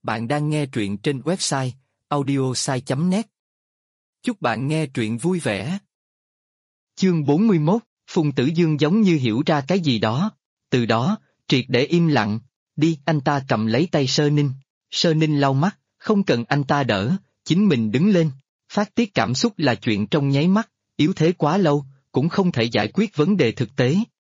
Bạn đang nghe truyện trên website audiosai.net. Chúc bạn nghe truyện vui vẻ. Chương 41, Phùng Tử Dương giống như hiểu ra cái gì đó. Từ đó, triệt để im lặng. Đi, anh ta cầm lấy tay Sơ Ninh. Sơ Ninh lau mắt, không cần anh ta đỡ, chính mình đứng lên. Phát tiết cảm xúc là chuyện trong nháy mắt, yếu thế quá lâu, cũng không thể giải quyết vấn đề thực tế.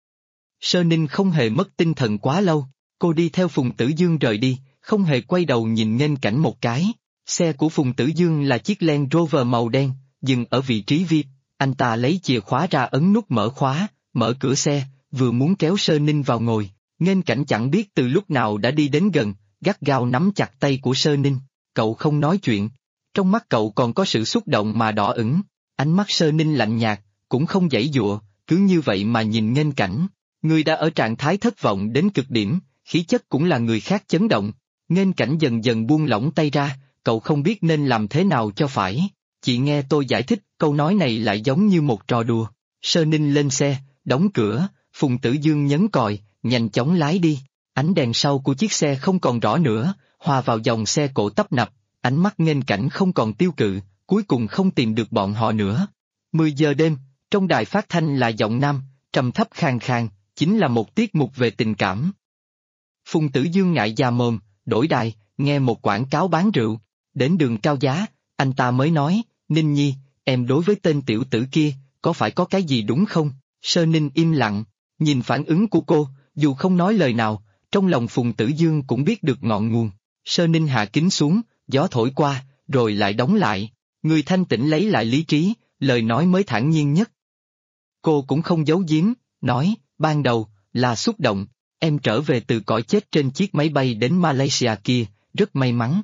Sơ Ninh không hề mất tinh thần quá lâu, cô đi theo Phùng Tử Dương rời đi, không hề quay đầu nhìn nghênh cảnh một cái. Xe của Phùng Tử Dương là chiếc Land Rover màu đen, dừng ở vị trí VIP. Anh ta lấy chìa khóa ra ấn nút mở khóa, mở cửa xe, vừa muốn kéo Sơ Ninh vào ngồi. Nghênh cảnh chẳng biết từ lúc nào đã đi đến gần, gắt gao nắm chặt tay của Sơ Ninh. Cậu không nói chuyện. Trong mắt cậu còn có sự xúc động mà đỏ ửng. Ánh mắt Sơ Ninh lạnh nhạt, cũng không giãy giụa, cứ như vậy mà nhìn nghênh cảnh. Người đã ở trạng thái thất vọng đến cực điểm, khí chất cũng là người khác chấn động. Nghênh cảnh dần dần buông lỏng tay ra, cậu không biết nên làm thế nào cho phải. Chị nghe tôi giải thích, câu nói này lại giống như một trò đùa. Sơ Ninh lên xe, đóng cửa, Phùng Tử Dương nhấn còi, nhanh chóng lái đi. Ánh đèn sau của chiếc xe không còn rõ nữa, hòa vào dòng xe cộ tấp nập, ánh mắt nghênh cảnh không còn tiêu cự, cuối cùng không tìm được bọn họ nữa. 10 giờ đêm, trong đài phát thanh là giọng nam, trầm thấp khàn khàn, chính là một tiết mục về tình cảm. Phùng Tử Dương ngại già mồm, đổi đài, nghe một quảng cáo bán rượu. Đến đường Cao Giá, anh ta mới nói, Ninh Nhi, em đối với tên tiểu tử kia, có phải có cái gì đúng không? Sơ Ninh im lặng, nhìn phản ứng của cô, dù không nói lời nào, trong lòng Phùng Tử Dương cũng biết được ngọn nguồn. Sơ Ninh hạ kính xuống, gió thổi qua, rồi lại đóng lại. Người thanh tĩnh lấy lại lý trí, lời nói mới thản nhiên nhất. Cô cũng không giấu giếm, nói, ban đầu, là xúc động, em trở về từ cõi chết trên chiếc máy bay đến Malaysia kia, rất may mắn.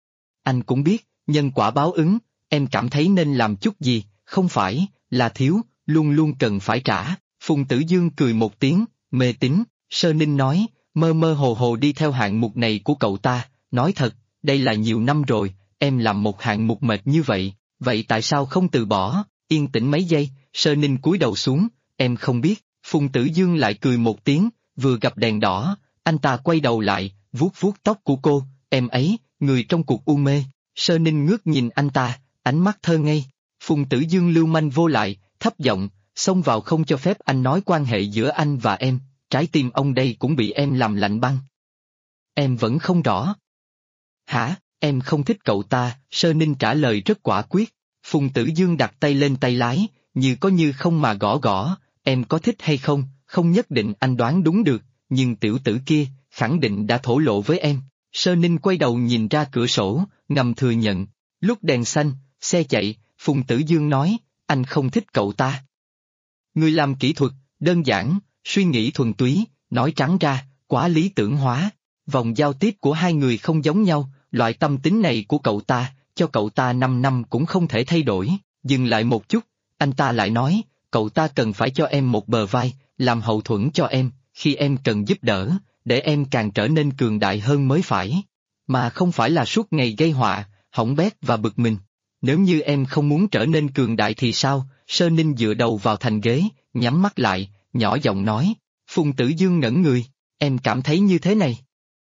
Anh cũng biết, nhân quả báo ứng, em cảm thấy nên làm chút gì, không phải, là thiếu, luôn luôn cần phải trả. Phùng Tử Dương cười một tiếng, mê tín. Sơ Ninh nói, mơ mơ hồ hồ đi theo hạng mục này của cậu ta, nói thật, đây là nhiều năm rồi, em làm một hạng mục mệt như vậy tại sao không từ bỏ? Yên tĩnh mấy giây, Sơ Ninh cúi đầu xuống, em không biết. Phùng Tử Dương lại cười một tiếng, vừa gặp đèn đỏ, anh ta quay đầu lại, vuốt vuốt tóc của cô, em ấy, người trong cuộc u mê. Sơ Ninh ngước nhìn anh ta, ánh mắt thơ ngây. Phùng Tử Dương lưu manh vô lại, thấp giọng, xông vào không cho phép anh nói quan hệ giữa anh và em, trái tim ông đây cũng bị em làm lạnh băng. Em vẫn không rõ. Hả, em không thích cậu ta, Sơ Ninh trả lời rất quả quyết. Phùng Tử Dương đặt tay lên tay lái, như có như không mà gõ gõ, em có thích hay không, không nhất định anh đoán đúng được, nhưng tiểu tử kia, khẳng định đã thổ lộ với em. Sơ Ninh quay đầu nhìn ra cửa sổ, ngầm thừa nhận. Lúc đèn xanh, xe chạy, Phùng Tử Dương nói, anh không thích cậu ta. Người làm kỹ thuật, đơn giản, suy nghĩ thuần túy, nói trắng ra, quá lý tưởng hóa. Vòng giao tiếp của hai người không giống nhau, loại tâm tính này của cậu ta, cho cậu ta 5 năm cũng không thể thay đổi. Dừng lại một chút, anh ta lại nói, cậu ta cần phải cho em một bờ vai, làm hậu thuẫn cho em, khi em cần giúp đỡ, để em càng trở nên cường đại hơn mới phải. Mà không phải là suốt ngày gây họa, hỏng bét và bực mình. Nếu như em không muốn trở nên cường đại thì sao? Sơ Ninh dựa đầu vào thành ghế, nhắm mắt lại, nhỏ giọng nói. Phùng Tử Dương ngẩn người, em cảm thấy như thế này.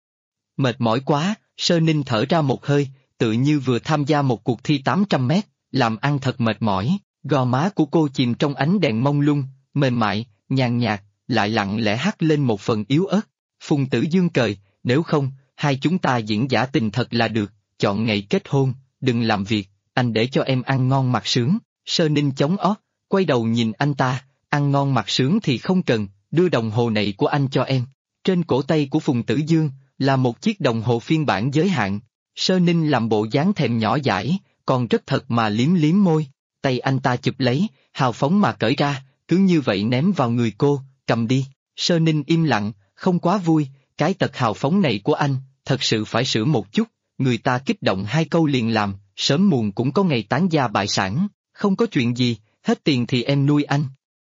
Mệt mỏi quá, Sơ Ninh thở ra một hơi, tự như vừa tham gia một cuộc thi 800 mét, làm ăn thật mệt mỏi. Gò má của cô chìm trong ánh đèn mông lung, mềm mại, nhàn nhạt, lại lặng lẽ hắt lên một phần yếu ớt. Phùng Tử Dương cười, nếu không, hai chúng ta diễn giả tình thật là được, chọn ngày kết hôn, đừng làm việc, anh để cho em ăn ngon mặc sướng. Sơ Ninh chống ót, quay đầu nhìn anh ta, ăn ngon mặc sướng thì không cần, đưa đồng hồ này của anh cho em. Trên cổ tay của Phùng Tử Dương, là một chiếc đồng hồ phiên bản giới hạn. Sơ Ninh làm bộ dáng thèm nhỏ dãi, còn rất thật mà liếm liếm môi. Tay anh ta chụp lấy, hào phóng mà cởi ra, cứ như vậy ném vào người cô, cầm đi. Sơ Ninh im lặng, không quá vui, cái tật hào phóng này của anh, thật sự phải sửa một chút, người ta kích động 2 câu liền làm, sớm muộn cũng có ngày tán gia bại sản, không có chuyện gì, hết tiền thì em nuôi anh.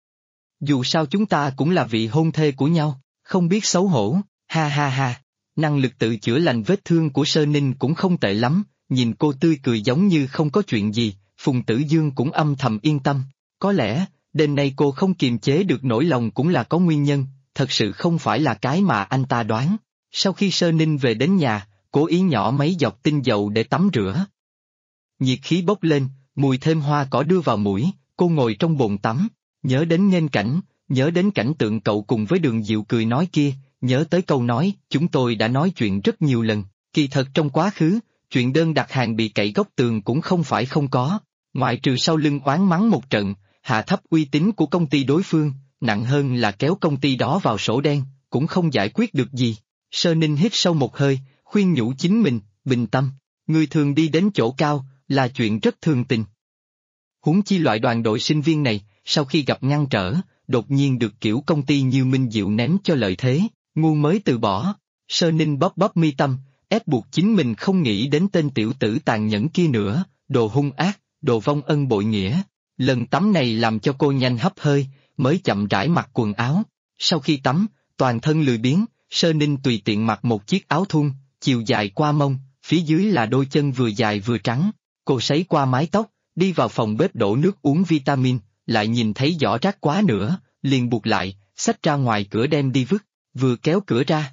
Dù sao chúng ta cũng là vị hôn thê của nhau, không biết xấu hổ, ha ha ha. Năng lực tự chữa lành vết thương của Sơ Ninh cũng không tệ lắm, nhìn cô tươi cười giống như không có chuyện gì, Phùng Tử Dương cũng âm thầm yên tâm. Có lẽ, đêm nay cô không kiềm chế được nỗi lòng cũng là có nguyên nhân, thật sự không phải là cái mà anh ta đoán. Sau khi Sơ Ninh về đến nhà, cố ý nhỏ mấy giọt tinh dầu để tắm rửa. Nhiệt khí bốc lên, mùi thơm hoa cỏ đưa vào mũi, cô ngồi trong bồn tắm, nhớ đến Nghênh Cảnh, nhớ đến cảnh tượng cậu cùng với Đường Diệu cười nói kia, nhớ tới câu nói, chúng tôi đã nói chuyện rất nhiều lần, kỳ thật trong quá khứ, chuyện đơn đặt hàng bị cậy góc tường cũng không phải không có, ngoại trừ sau lưng oán mắng một trận, hạ thấp uy tín của công ty đối phương, nặng hơn là kéo công ty đó vào sổ đen, cũng không giải quyết được gì. Sơ Ninh hít sâu một hơi, khuyên nhủ chính mình, bình tâm, người thường đi đến chỗ cao, là chuyện rất thường tình. Huống chi loại đoàn đội sinh viên này, sau khi gặp ngăn trở, đột nhiên được kiểu công ty như Minh Diệu ném cho lợi thế, ngu mới từ bỏ. Sơ Ninh bóp bóp mi tâm, ép buộc chính mình không nghĩ đến tên tiểu tử tàn nhẫn kia nữa, đồ hung ác, đồ vong ân bội nghĩa. Lần tắm này làm cho cô nhanh hấp hơi, mới chậm rãi mặc quần áo. Sau khi tắm, toàn thân lười biếng, Sơ Ninh tùy tiện mặc một chiếc áo thun, chiều dài qua mông, phía dưới là đôi chân vừa dài vừa trắng. Cô sấy qua mái tóc, đi vào phòng bếp đổ nước uống vitamin, lại nhìn thấy giỏ rác quá nữa, liền buộc lại, xách ra ngoài cửa đem đi vứt. Vừa kéo cửa ra,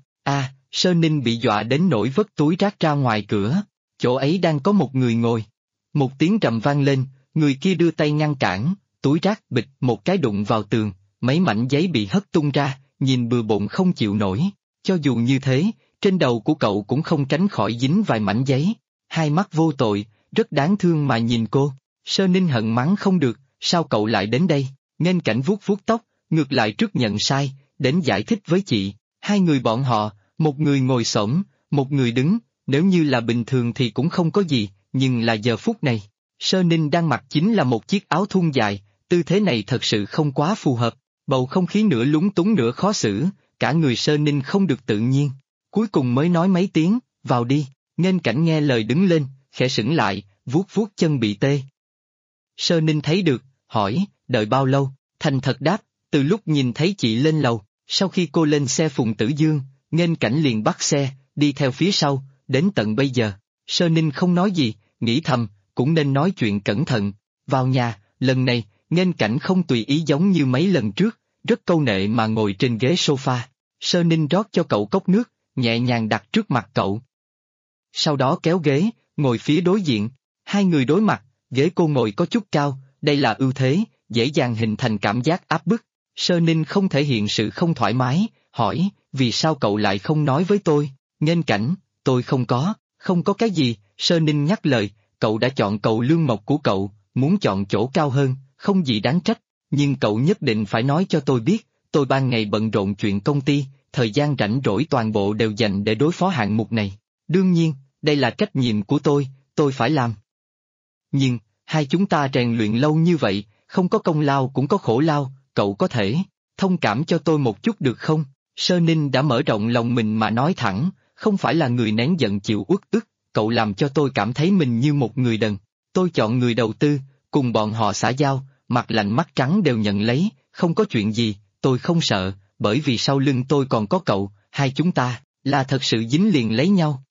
Sơ Ninh bị dọa đến nỗi vứt túi rác ra ngoài cửa. Chỗ ấy đang có một người ngồi. Một tiếng rầm vang lên, người kia đưa tay ngăn cản, túi rác bịch một cái đụng vào tường, mấy mảnh giấy bị hất tung ra, nhìn bừa bộn không chịu nổi. Cho dù như thế, trên đầu của cậu cũng không tránh khỏi dính vài mảnh giấy. Hai mắt vô tội, rất đáng thương mà nhìn cô. Sơ Ninh hận mắng không được, sao cậu lại đến đây? Nghênh Cảnh vuốt vuốt tóc, ngược lại trước nhận sai, đến giải thích với chị. Hai người bọn họ, một người ngồi xổm, một người đứng, nếu như là bình thường thì cũng không có gì, nhưng là giờ phút này. Sơ Ninh đang mặc chính là một chiếc áo thun dài, tư thế này thật sự không quá phù hợp, bầu không khí nửa lúng túng nửa khó xử, cả người Sơ Ninh không được tự nhiên. Cuối cùng mới nói mấy tiếng, vào đi. Nghênh Cảnh nghe lời đứng lên, khẽ sững lại, vuốt vuốt chân bị tê. Sơ Ninh thấy được, hỏi, đợi bao lâu? Thành thật đáp, từ lúc nhìn thấy chị lên lầu. Sau khi cô lên xe Phùng Tử Dương, Nghênh Cảnh liền bắt xe, đi theo phía sau, đến tận bây giờ. Sơ Ninh không nói gì, nghĩ thầm, cũng nên nói chuyện cẩn thận. Vào nhà, lần này, Nghênh Cảnh không tùy ý giống như mấy lần trước, rất câu nệ mà ngồi trên ghế sofa. Sơ Ninh rót cho cậu cốc nước, nhẹ nhàng đặt trước mặt cậu. Sau đó kéo ghế, ngồi phía đối diện. Hai người đối mặt, ghế cô ngồi có chút cao, đây là ưu thế, dễ dàng hình thành cảm giác áp bức. Sơ Ninh không thể hiện sự không thoải mái, hỏi, vì sao cậu lại không nói với tôi? Nghênh Cảnh, tôi không có cái gì. Sơ Ninh nhắc lời, cậu đã chọn cầu lương mộc của cậu, muốn chọn chỗ cao hơn, không gì đáng trách, nhưng cậu nhất định phải nói cho tôi biết, tôi ban ngày bận rộn chuyện công ty, thời gian rảnh rỗi toàn bộ đều dành để đối phó hạng mục này. Đương nhiên, đây là trách nhiệm của tôi phải làm. Nhưng, hai chúng ta rèn luyện lâu như vậy, không có công lao cũng có khổ lao, cậu có thể thông cảm cho tôi một chút được không? Sơ Ninh đã mở rộng lòng mình mà nói thẳng, không phải là người nén giận chịu uất ức, cậu làm cho tôi cảm thấy mình như một người đần. Tôi chọn người đầu tư, cùng bọn họ xã giao, mặt lạnh mắt trắng đều nhận lấy, không có chuyện gì, tôi không sợ, bởi vì sau lưng tôi còn có cậu, hai chúng ta, là thật sự dính liền lấy nhau.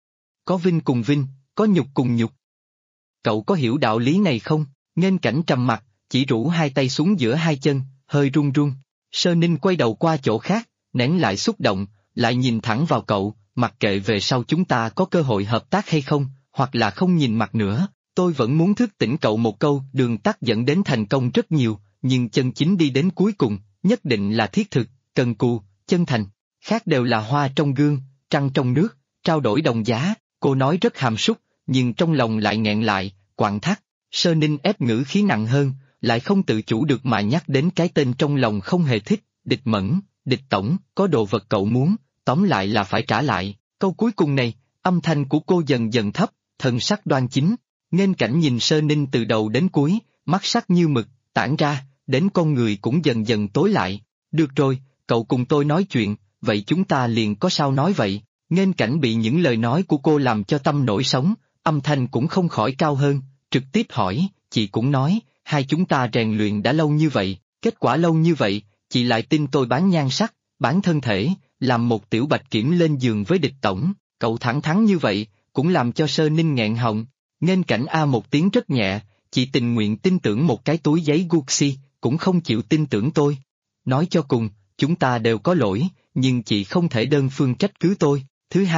Có vinh cùng vinh, có nhục cùng nhục. Cậu có hiểu đạo lý này không? Nghênh Cảnh trầm mặt, chỉ rũ hai tay xuống giữa hai chân, hơi run run. Sơ Ninh quay đầu qua chỗ khác, nén lại xúc động, lại nhìn thẳng vào cậu, mặc kệ về sau chúng ta có cơ hội hợp tác hay không, hoặc là không nhìn mặt nữa, tôi vẫn muốn thức tỉnh cậu một câu, đường tắt dẫn đến thành công rất nhiều, nhưng chân chính đi đến cuối cùng, nhất định là thiết thực, cần cù, chân thành, khác đều là hoa trong gương, trăng trong nước, trao đổi đồng giá. Cô nói rất hàm súc, nhưng trong lòng lại nghẹn lại, quặn thắt. Sơ Ninh ép ngữ khí nặng hơn, lại không tự chủ được mà nhắc đến cái tên trong lòng không hề thích, Địch Mẫn, Địch Tổng, có đồ vật cậu muốn, tóm lại là phải trả lại. Câu cuối cùng này, âm thanh của cô dần dần thấp, thần sắc đoan chính. Nghênh Cảnh nhìn Sơ Ninh từ đầu đến cuối, mắt sắc như mực, tản ra, đến con người cũng dần dần tối lại. Được rồi, cậu cùng tôi nói chuyện, vậy chúng ta liền có sao nói vậy? Nghênh Cảnh bị những lời nói của cô làm cho tâm nổi sóng, âm thanh cũng không khỏi cao hơn, trực tiếp hỏi, chị cũng nói, hai chúng ta rèn luyện đã lâu như vậy, kết quả lâu như vậy, chị lại tin tôi bán nhan sắc, bán thân thể, làm một tiểu bạch kiểm lên giường với Địch Tổng, cậu thẳng thắn như vậy, cũng làm cho Sơ Ninh nghẹn họng. Nghênh Cảnh a một tiếng rất nhẹ, chị tình nguyện tin tưởng một cái túi giấy Gucci, cũng không chịu tin tưởng tôi. Nói cho cùng, chúng ta đều có lỗi, nhưng chị không thể đơn phương trách cứ tôi. Thứ hai,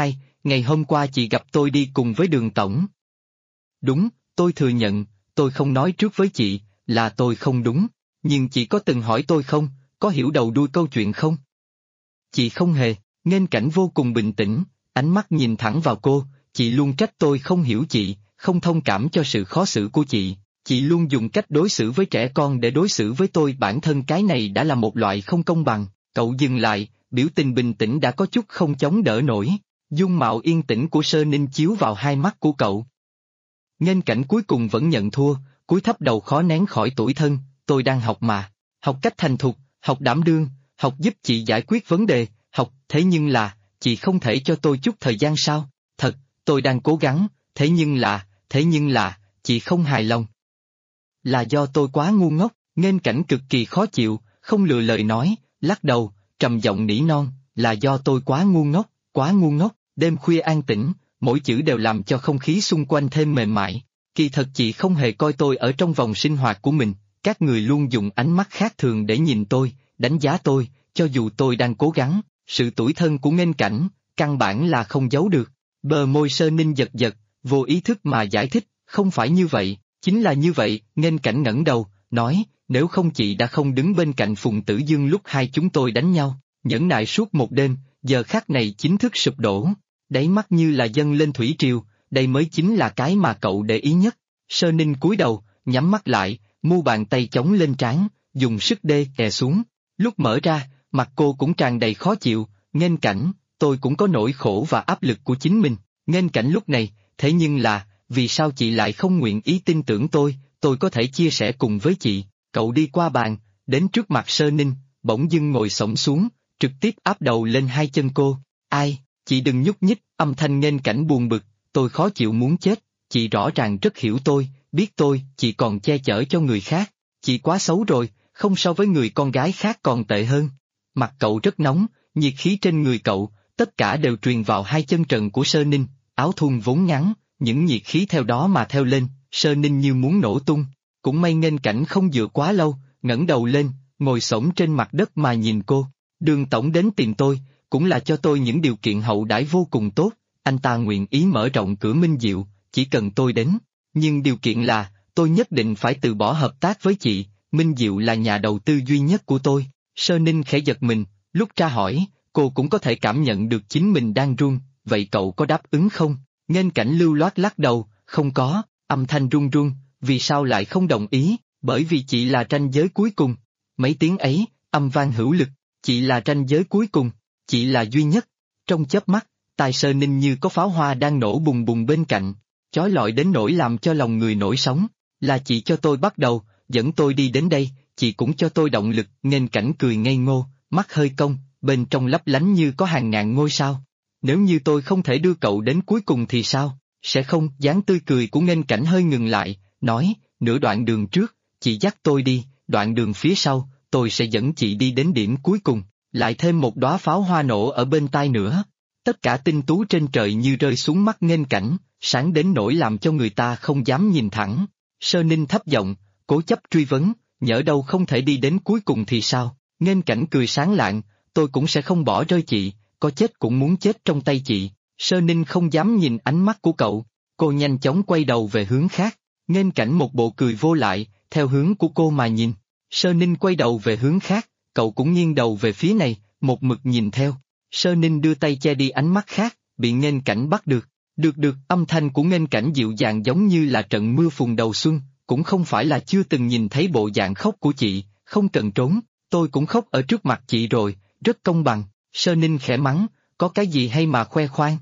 ngày hôm qua chị gặp tôi đi cùng với Đường tổng. Đúng, tôi thừa nhận, tôi không nói trước với chị, là tôi không đúng, nhưng chị có từng hỏi tôi không, có hiểu đầu đuôi câu chuyện không? Chị không hề, Nghênh Cảnh vô cùng bình tĩnh, ánh mắt nhìn thẳng vào cô, chị luôn trách tôi không hiểu chị, không thông cảm cho sự khó xử của chị luôn dùng cách đối xử với trẻ con để đối xử với tôi, bản thân cái này đã là một loại không công bằng. Cậu dừng lại, biểu tình bình tĩnh đã có chút không chống đỡ nổi, dung mạo yên tĩnh của Sơ Ninh chiếu vào hai mắt của cậu. Nghênh Cảnh cuối cùng vẫn nhận thua, cúi thấp đầu khó nén khỏi tủi thân, tôi đang học mà, học cách thành thục, học đảm đương, học giúp chị giải quyết vấn đề, học, thế nhưng là, chị không thể cho tôi chút thời gian sao? Thật, tôi đang cố gắng, thế nhưng là, chị không hài lòng. Là do tôi quá ngu ngốc, Nghênh Cảnh cực kỳ khó chịu, không lựa lời nói, lắc đầu, trầm giọng nỉ non, là do tôi quá ngu ngốc, đêm khuya an tĩnh, mỗi chữ đều làm cho không khí xung quanh thêm mềm mại. Kỳ thật chị không hề coi tôi ở trong vòng sinh hoạt của mình, các người luôn dùng ánh mắt khác thường để nhìn tôi, đánh giá tôi, cho dù tôi đang cố gắng, sự tủi thân của Nghênh Cảnh, căn bản là không giấu được. Bờ môi Sơ Ninh giật giật, vô ý thức mà giải thích, không phải như vậy, chính là như vậy. Nghênh Cảnh ngẩng đầu, nói, nếu không chị đã không đứng bên cạnh Phùng Tử Dương lúc hai chúng tôi đánh nhau, nhẫn nại suốt một đêm, giờ khắc này chính thức sụp đổ, đáy mắt như là dâng lên thủy triều, đây mới chính là cái mà cậu để ý nhất. Sơ Ninh cúi đầu, nhắm mắt lại, mu bàn tay chống lên trán, dùng sức đè xuống, lúc mở ra, mặt cô cũng tràn đầy khó chịu. Nghênh Cảnh, tôi cũng có nỗi khổ và áp lực của chính mình. Nghênh Cảnh lúc này, thế nhưng là, vì sao chị lại không nguyện ý tin tưởng tôi có thể chia sẻ cùng với chị. Cậu đi qua bàn, đến trước mặt Sơ Ninh, bỗng dưng ngồi xổm xuống, trực tiếp áp đầu lên hai chân cô. Ai, chị đừng nhúc nhích, âm thanh Nghênh Cảnh buồn bực, tôi khó chịu muốn chết, chị rõ ràng rất hiểu tôi, biết tôi, chị còn che chở cho người khác, chị quá xấu rồi, không so với người con gái khác còn tệ hơn. Mặt cậu rất nóng, nhiệt khí trên người cậu, tất cả đều truyền vào hai chân trần của Sơ Ninh, áo thun vốn ngắn, những nhiệt khí theo đó mà theo lên, Sơ Ninh như muốn nổ tung. Cũng may Nghênh Cảnh không dựa quá lâu, ngẩng đầu lên, ngồi xổm trên mặt đất mà nhìn cô. Đường tổng đến tìm tôi, cũng là cho tôi những điều kiện hậu đãi vô cùng tốt, anh ta nguyện ý mở rộng cửa Minh Diệu, chỉ cần tôi đến. Nhưng điều kiện là, tôi nhất định phải từ bỏ hợp tác với chị, Minh Diệu là nhà đầu tư duy nhất của tôi. Sơ Ninh khẽ giật mình, lúc tra hỏi, cô cũng có thể cảm nhận được chính mình đang run, vậy cậu có đáp ứng không? Nghênh Cảnh lưu loát lắc đầu, không có, âm thanh run run, vì sao lại không đồng ý, bởi vì chị là ranh giới cuối cùng. Mấy tiếng ấy, âm vang hữu lực, chị là ranh giới cuối cùng, chị là duy nhất. Trong chớp mắt, tai Sơ Ninh như có pháo hoa đang nổ bùng bùng bên cạnh, chói lọi đến nỗi làm cho lòng người nổi sóng. Là chị cho tôi bắt đầu, dẫn tôi đi đến đây, chị cũng cho tôi động lực. Nghênh Cảnh cười ngây ngô, mắt hơi cong, bên trong lấp lánh như có hàng ngàn ngôi sao. Nếu như tôi không thể đưa cậu đến cuối cùng thì sao? Sẽ không. Dáng tươi cười của Nghênh Cảnh hơi ngừng lại, nói, nửa đoạn đường trước, chị dắt tôi đi, đoạn đường phía sau, tôi sẽ dẫn chị đi đến điểm cuối cùng, lại thêm một đóa pháo hoa nổ ở bên tai nữa. Tất cả tinh tú trên trời như rơi xuống mắt Nghênh Cảnh, sáng đến nỗi làm cho người ta không dám nhìn thẳng. Sơ Ninh thấp giọng, cố chấp truy vấn, nhỡ đâu không thể đi đến cuối cùng thì sao? Nghênh Cảnh cười sáng lạng, tôi cũng sẽ không bỏ rơi chị, có chết cũng muốn chết trong tay chị. Sơ Ninh không dám nhìn ánh mắt của cậu, cô nhanh chóng quay đầu về hướng khác. Nghênh Cảnh một bộ cười vô lại, theo hướng của cô mà nhìn. Sơ Ninh quay đầu về hướng khác, cậu cũng nghiêng đầu về phía này, một mực nhìn theo. Sơ Ninh đưa tay che đi ánh mắt khác, bị Nghênh Cảnh bắt được. Được, âm thanh của Nghênh Cảnh dịu dàng giống như là trận mưa phùn đầu xuân, cũng không phải là chưa từng nhìn thấy bộ dạng khóc của chị, không cần trốn, tôi cũng khóc ở trước mặt chị rồi, rất công bằng. Sơ Ninh khẽ mắng, có cái gì hay mà khoe khoang?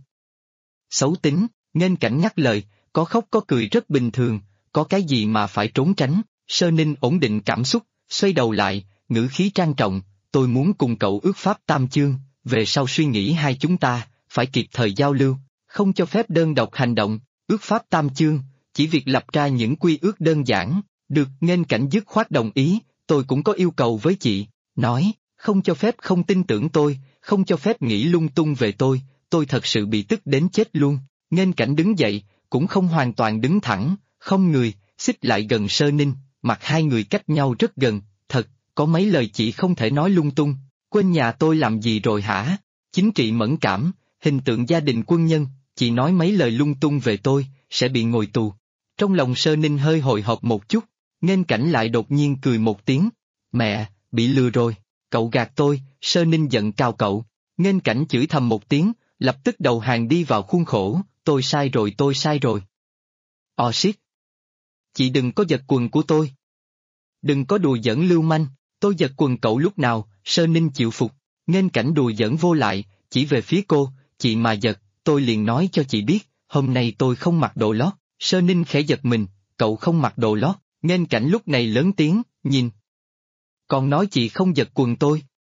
Xấu tính, Nghênh Cảnh ngắt lời, có khóc có cười rất bình thường, có cái gì mà phải trốn tránh. Sơ Ninh ổn định cảm xúc, xoay đầu lại, ngữ khí trang trọng, tôi muốn cùng cậu ước pháp tam chương, về sau suy nghĩ hai chúng ta, phải kịp thời giao lưu, không cho phép đơn độc hành động. Ước pháp tam chương, chỉ việc lập ra những quy ước đơn giản. Được. Nghênh Cảnh dứt khoát đồng ý, tôi cũng có yêu cầu với chị, nói, không cho phép không tin tưởng tôi, không cho phép nghĩ lung tung về tôi thật sự bị tức đến chết luôn. Nghênh Cảnh đứng dậy, cũng không hoàn toàn đứng thẳng, không người, xích lại gần Sơ Ninh, mặt hai người cách nhau rất gần, thật, có mấy lời chị không thể nói lung tung, quên nhà tôi làm gì rồi hả? Chính trị mẫn cảm, hình tượng gia đình quân nhân, chị nói mấy lời lung tung về tôi, sẽ bị ngồi tù. Trong lòng Sơ Ninh hơi hồi hộp một chút, Nghênh Cảnh lại đột nhiên cười một tiếng. Mẹ, bị lừa rồi, cậu gạt tôi, Sơ Ninh giận cào cậu. Nghênh Cảnh chửi thầm một tiếng, lập tức đầu hàng đi vào khuôn khổ, tôi sai rồi. Shit. Chị đừng có giật quần của tôi. Đừng có đùa giỡn lưu manh, tôi giật quần cậu lúc nào, Sơ Ninh chịu phục. Nghênh Cảnh đùa giỡn vô lại, chỉ về phía cô, chị mà giật, tôi liền nói cho chị biết, hôm nay tôi không mặc đồ lót. Sơ Ninh khẽ giật mình, cậu không mặc đồ lót, Nghênh Cảnh lúc này lớn tiếng, nhìn. Còn nói chị không giật quần tôi.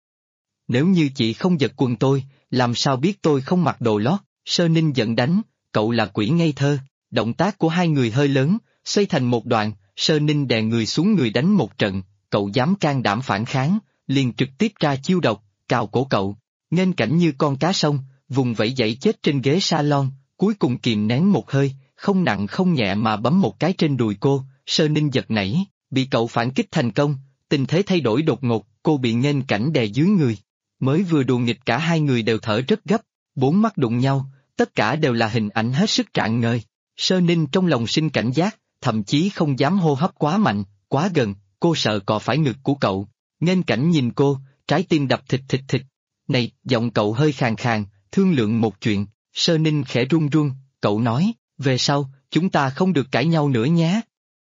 Nếu như chị không giật quần tôi, làm sao biết tôi không mặc đồ lót, Sơ Ninh giận đánh, cậu là quỷ ngây thơ. Động tác của hai người hơi lớn, xoay thành một đoạn, Sơ Ninh đè người xuống người đánh một trận, cậu dám can đảm phản kháng, liền trực tiếp ra chiêu độc, cào cổ cậu. Nghênh Cảnh như con cá sông, vùng vẫy dãy chết trên ghế salon, cuối cùng kìm nén một hơi, không nặng không nhẹ mà bấm một cái trên đùi cô. Sơ Ninh giật nảy, bị cậu phản kích thành công, tình thế thay đổi đột ngột, cô bị Nghênh Cảnh đè dưới người. Mới vừa đùa nghịch cả hai người đều thở rất gấp, bốn mắt đụng nhau, tất cả đều là hình ảnh hết sức rạng ngời. Sơ Ninh trong lòng sinh cảnh giác, thậm chí không dám hô hấp quá mạnh, quá gần, cô sợ cọ phải ngực của cậu. Nghênh Cảnh nhìn cô, trái tim đập thịt thịt thịt. Này, giọng cậu hơi khàn khàn, thương lượng một chuyện. Sơ Ninh khẽ run run, cậu nói, về sau, chúng ta không được cãi nhau nữa nhé.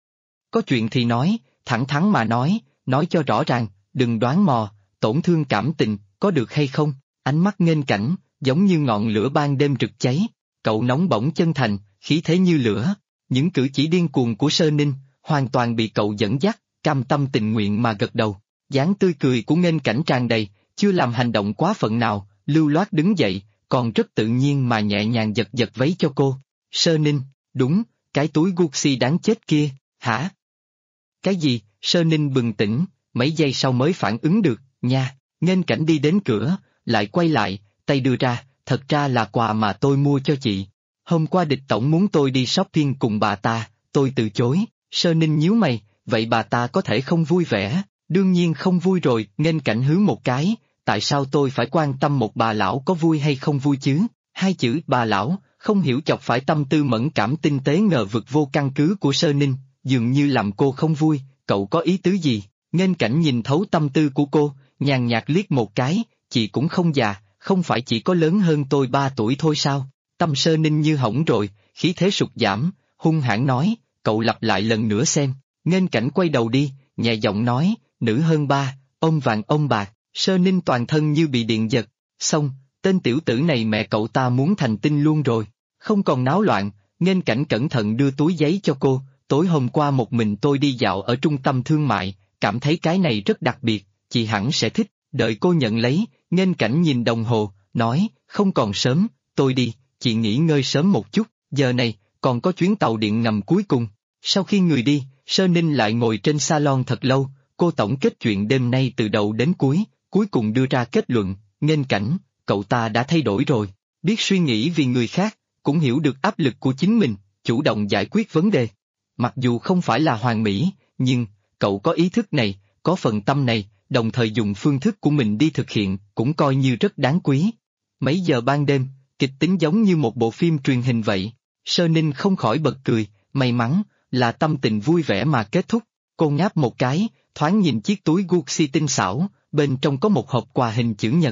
Có chuyện thì nói, thẳng thắn mà nói cho rõ ràng, đừng đoán mò, tổn thương cảm tình, có được hay không? Ánh mắt Nghênh Cảnh, giống như ngọn lửa ban đêm rực cháy, cậu nóng bỏng chân thành, khí thế như lửa. Những cử chỉ điên cuồng của Sơ Ninh, hoàn toàn bị cậu dẫn dắt, cam tâm tình nguyện mà gật đầu. Dáng tươi cười của Nghênh Cảnh tràn đầy, chưa làm hành động quá phận nào, lưu loát đứng dậy, còn rất tự nhiên mà nhẹ nhàng giật giật váy cho cô. Sơ Ninh, đúng, cái túi Gucci đáng chết kia, hả? Cái gì? Sơ Ninh bừng tỉnh, mấy giây sau mới phản ứng được, nha. Nghênh Cảnh đi đến cửa, lại quay lại, tay đưa ra, thật ra là quà mà tôi mua cho chị. Hôm qua địch tổng muốn tôi đi shopping cùng bà ta, tôi từ chối. Sơ Ninh nhíu mày, vậy bà ta có thể không vui vẻ? Đương nhiên không vui rồi. Nghênh Cảnh hứ một cái, tại sao tôi phải quan tâm một bà lão có vui hay không vui chứ? Hai chữ bà lão, không hiểu chọc phải tâm tư mẫn cảm tinh tế ngờ vực vô căn cứ của Sơ Ninh, dường như làm cô không vui. Cậu có ý tứ gì? Nghênh Cảnh nhìn thấu tâm tư của cô, nhàn nhạt liếc một cái, chị cũng không già, không phải chỉ có lớn hơn tôi 3 tuổi thôi sao? Tâm Sơ Ninh như hỏng rồi, khí thế sụt giảm, hung hãn nói, cậu lặp lại lần nữa xem. Nghênh Cảnh quay đầu đi, nhẹ giọng nói, nữ hơn 3, ông vàng ông bạc. Sơ Ninh toàn thân như bị điện giật, xong, tên tiểu tử này mẹ cậu ta muốn thành tinh luôn rồi. Không còn náo loạn, Nghênh Cảnh cẩn thận đưa túi giấy cho cô, tối hôm qua một mình tôi đi dạo ở trung tâm thương mại, cảm thấy cái này rất đặc biệt, chị hẳn sẽ thích. Đợi cô nhận lấy, Nghênh Cảnh nhìn đồng hồ, nói, không còn sớm, tôi đi, chị nghỉ ngơi sớm một chút, giờ này, còn có chuyến tàu điện ngầm cuối cùng. Sau khi người đi, Sơ Ninh lại ngồi trên salon thật lâu, cô tổng kết chuyện đêm nay từ đầu đến cuối, cuối cùng đưa ra kết luận, Nghênh Cảnh, cậu ta đã thay đổi rồi, biết suy nghĩ vì người khác, cũng hiểu được áp lực của chính mình, chủ động giải quyết vấn đề. Mặc dù không phải là hoàn mỹ, nhưng, cậu có ý thức này, có phần tâm này, đồng thời dùng phương thức của mình đi thực hiện, cũng coi như rất đáng quý. Mấy giờ ban đêm, kịch tính giống như một bộ phim truyền hình vậy. Sơ Ninh không khỏi bật cười, may mắn, là tâm tình vui vẻ mà kết thúc. Cô ngáp một cái, thoáng nhìn chiếc túi Gucci tinh xảo, bên trong có một hộp quà hình chữ nhật.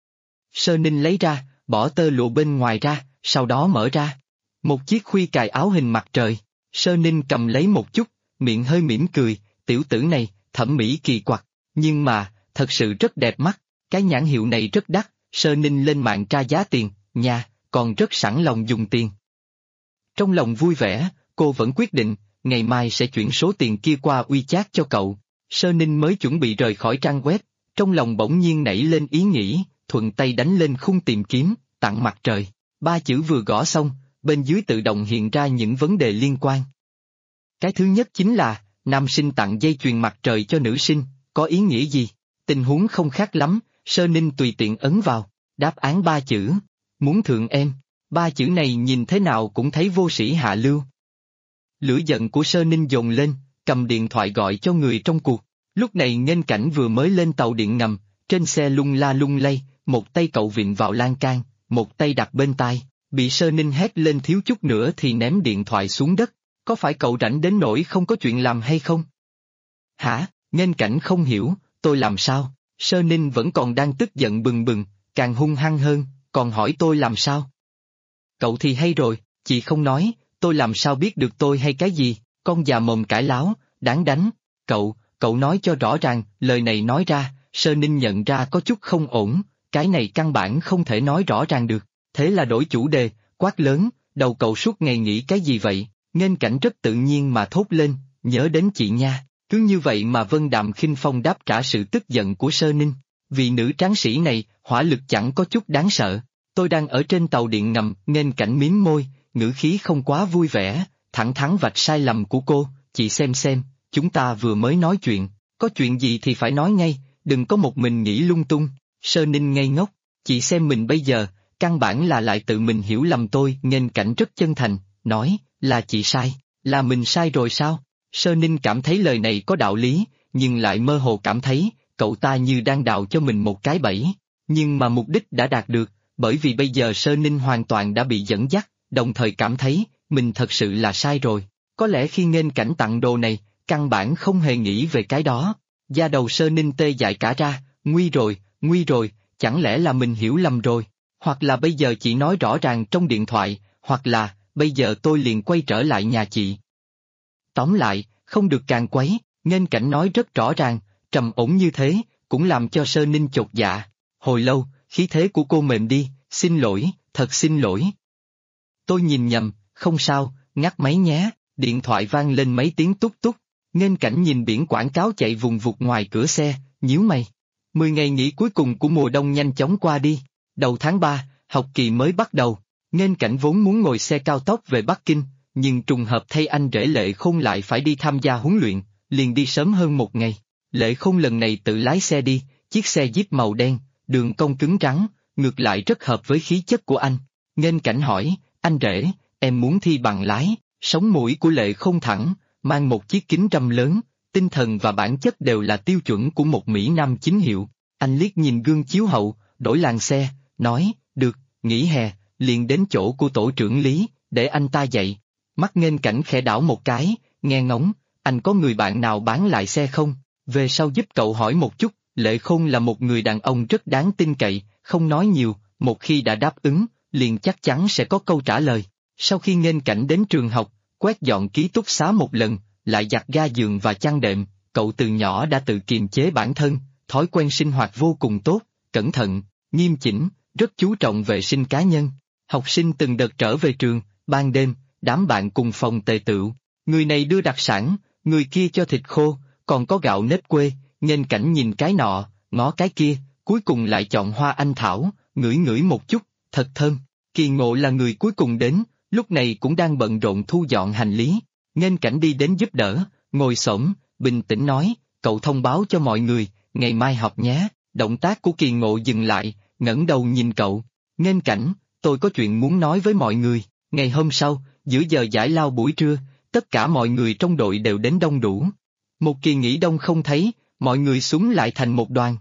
Sơ Ninh lấy ra, bỏ tơ lụa bên ngoài ra, sau đó mở ra. Một chiếc khuy cài áo hình mặt trời. Sơ Ninh cầm lấy một chút, miệng hơi mỉm cười, tiểu tử này, thẩm mỹ kỳ quặc, nhưng mà, thật sự rất đẹp mắt, cái nhãn hiệu này rất đắt. Sơ Ninh lên mạng tra giá tiền, nha, còn rất sẵn lòng dùng tiền. Trong lòng vui vẻ, cô vẫn quyết định, ngày mai sẽ chuyển số tiền kia qua WeChat cho cậu. Sơ Ninh mới chuẩn bị rời khỏi trang web, trong lòng bỗng nhiên nảy lên ý nghĩ, thuận tay đánh lên khung tìm kiếm, tặng mặt trời. 3 chữ vừa gõ xong, bên dưới tự động hiện ra những vấn đề liên quan. Cái thứ nhất chính là, nam sinh tặng dây chuyền mặt trời cho nữ sinh, có ý nghĩa gì? Tình huống không khác lắm, Sơ Ninh tùy tiện ấn vào, đáp án 3 chữ, muốn thượng em. 3 chữ này nhìn thế nào cũng thấy vô sĩ hạ lưu. Lửa giận của Sơ Ninh dồn lên, cầm điện thoại gọi cho người trong cuộc. Lúc này Nghênh Cảnh vừa mới lên tàu điện ngầm, trên xe lung la lung lay, một tay cậu vịn vào lan can, một tay đặt bên tai, bị Sơ Ninh hét lên thiếu chút nữa thì ném điện thoại xuống đất. Có phải cậu rảnh đến nỗi không có chuyện làm hay không? Hả? Nghênh Cảnh không hiểu, tôi làm sao? Sơ Ninh vẫn còn đang tức giận bừng bừng, càng hung hăng hơn, còn hỏi tôi làm sao? Cậu thì hay rồi, chị không nói, tôi làm sao biết được tôi hay cái gì, con già mồm cãi láo, đáng đánh. Cậu nói cho rõ ràng, lời này nói ra, Sơ Ninh nhận ra có chút không ổn, cái này căn bản không thể nói rõ ràng được, thế là đổi chủ đề, quát lớn, đầu cậu suốt ngày nghĩ cái gì vậy? Nghênh Cảnh rất tự nhiên mà thốt lên, nhớ đến chị nha, cứ như vậy mà Vân Đạm Khinh Phong đáp trả sự tức giận của Sơ Ninh. Vì nữ tráng sĩ này, hỏa lực chẳng có chút đáng sợ. Tôi đang ở trên tàu điện ngầm, Nghênh Cảnh mím môi, ngữ khí không quá vui vẻ, thẳng thắn vạch sai lầm của cô, chị xem, chúng ta vừa mới nói chuyện, có chuyện gì thì phải nói ngay, đừng có một mình nghĩ lung tung. Sơ Ninh ngây ngốc, chị xem mình bây giờ, căn bản là lại tự mình hiểu lầm tôi. Nghênh Cảnh rất chân thành, nói, là chị sai, là mình sai rồi sao? Sơ Ninh cảm thấy lời này có đạo lý, nhưng lại mơ hồ cảm thấy, cậu ta như đang đào cho mình một cái bẫy, nhưng mà mục đích đã đạt được, bởi vì bây giờ Sơ Ninh hoàn toàn đã bị dẫn dắt, đồng thời cảm thấy, mình thật sự là sai rồi. Có lẽ khi Nghênh Cảnh tặng đồ này, căn bản không hề nghĩ về cái đó. Da đầu Sơ Ninh tê dại cả ra, nguy rồi, chẳng lẽ là mình hiểu lầm rồi, hoặc là bây giờ chị nói rõ ràng trong điện thoại, hoặc là, bây giờ tôi liền quay trở lại nhà chị. Tóm lại, không được càng quấy, Nghênh Cảnh nói rất rõ ràng, trầm ổn như thế, cũng làm cho Sơ Ninh chột dạ. Hồi lâu, khí thế của cô mềm đi, xin lỗi, thật xin lỗi. Tôi nhìn nhầm, không sao, ngắt máy nhé, điện thoại vang lên mấy tiếng tút tút. Nghênh Cảnh nhìn biển quảng cáo chạy vùng vụt ngoài cửa xe, nhíu mày. 10 ngày nghỉ cuối cùng của mùa đông nhanh chóng qua đi. Đầu tháng 3, học kỳ mới bắt đầu. Nghênh Cảnh vốn muốn ngồi xe cao tốc về Bắc Kinh, nhưng trùng hợp thay anh rể Lệ Khôn lại phải đi tham gia huấn luyện, liền đi sớm hơn một ngày. Lệ Khôn lần này tự lái xe đi, chiếc xe Jeep màu đen, đường cong cứng rắn, ngược lại rất hợp với khí chất của anh. Nghênh Cảnh hỏi, anh rể, em muốn thi bằng lái? Sống mũi của Lệ Khôn thẳng, mang một chiếc kính râm lớn, tinh thần và bản chất đều là tiêu chuẩn của một Mỹ Nam chính hiệu. Anh liếc nhìn gương chiếu hậu, đổi làn xe, nói, được, nghỉ hè, liền đến chỗ của tổ trưởng Lý, để anh ta dạy. Mắt Nghênh Cảnh khẽ đảo một cái, nghe ngóng, anh có người bạn nào bán lại xe không? Về sau giúp cậu hỏi một chút. Lệ Khôn là một người đàn ông rất đáng tin cậy, không nói nhiều, một khi đã đáp ứng, liền chắc chắn sẽ có câu trả lời. Sau khi Nghênh Cảnh đến trường học, quét dọn ký túc xá một lần, lại giặt ga giường và chăn đệm, cậu từ nhỏ đã tự kiềm chế bản thân, thói quen sinh hoạt vô cùng tốt, cẩn thận, nghiêm chỉnh, rất chú trọng vệ sinh cá nhân. Học sinh từng đợt trở về trường, ban đêm, đám bạn cùng phòng tề tựu, người này đưa đặc sản, người kia cho thịt khô, còn có gạo nếp quê. Nghênh Cảnh nhìn cái nọ, ngó cái kia, cuối cùng lại chọn hoa anh thảo, ngửi ngửi một chút, thật thơm. Kỳ Ngộ là người cuối cùng đến, lúc này cũng đang bận rộn thu dọn hành lý. Nghênh Cảnh đi đến giúp đỡ, ngồi xổm, bình tĩnh nói, cậu thông báo cho mọi người, ngày mai học nhé. Động tác của Kỳ Ngộ dừng lại, ngẩng đầu nhìn cậu. Nghênh Cảnh, tôi có chuyện muốn nói với mọi người. Ngày hôm sau, giữa giờ giải lao buổi trưa, tất cả mọi người trong đội đều đến đông đủ. Một kỳ nghỉ đông không thấy, mọi người xúm lại thành một đoàn.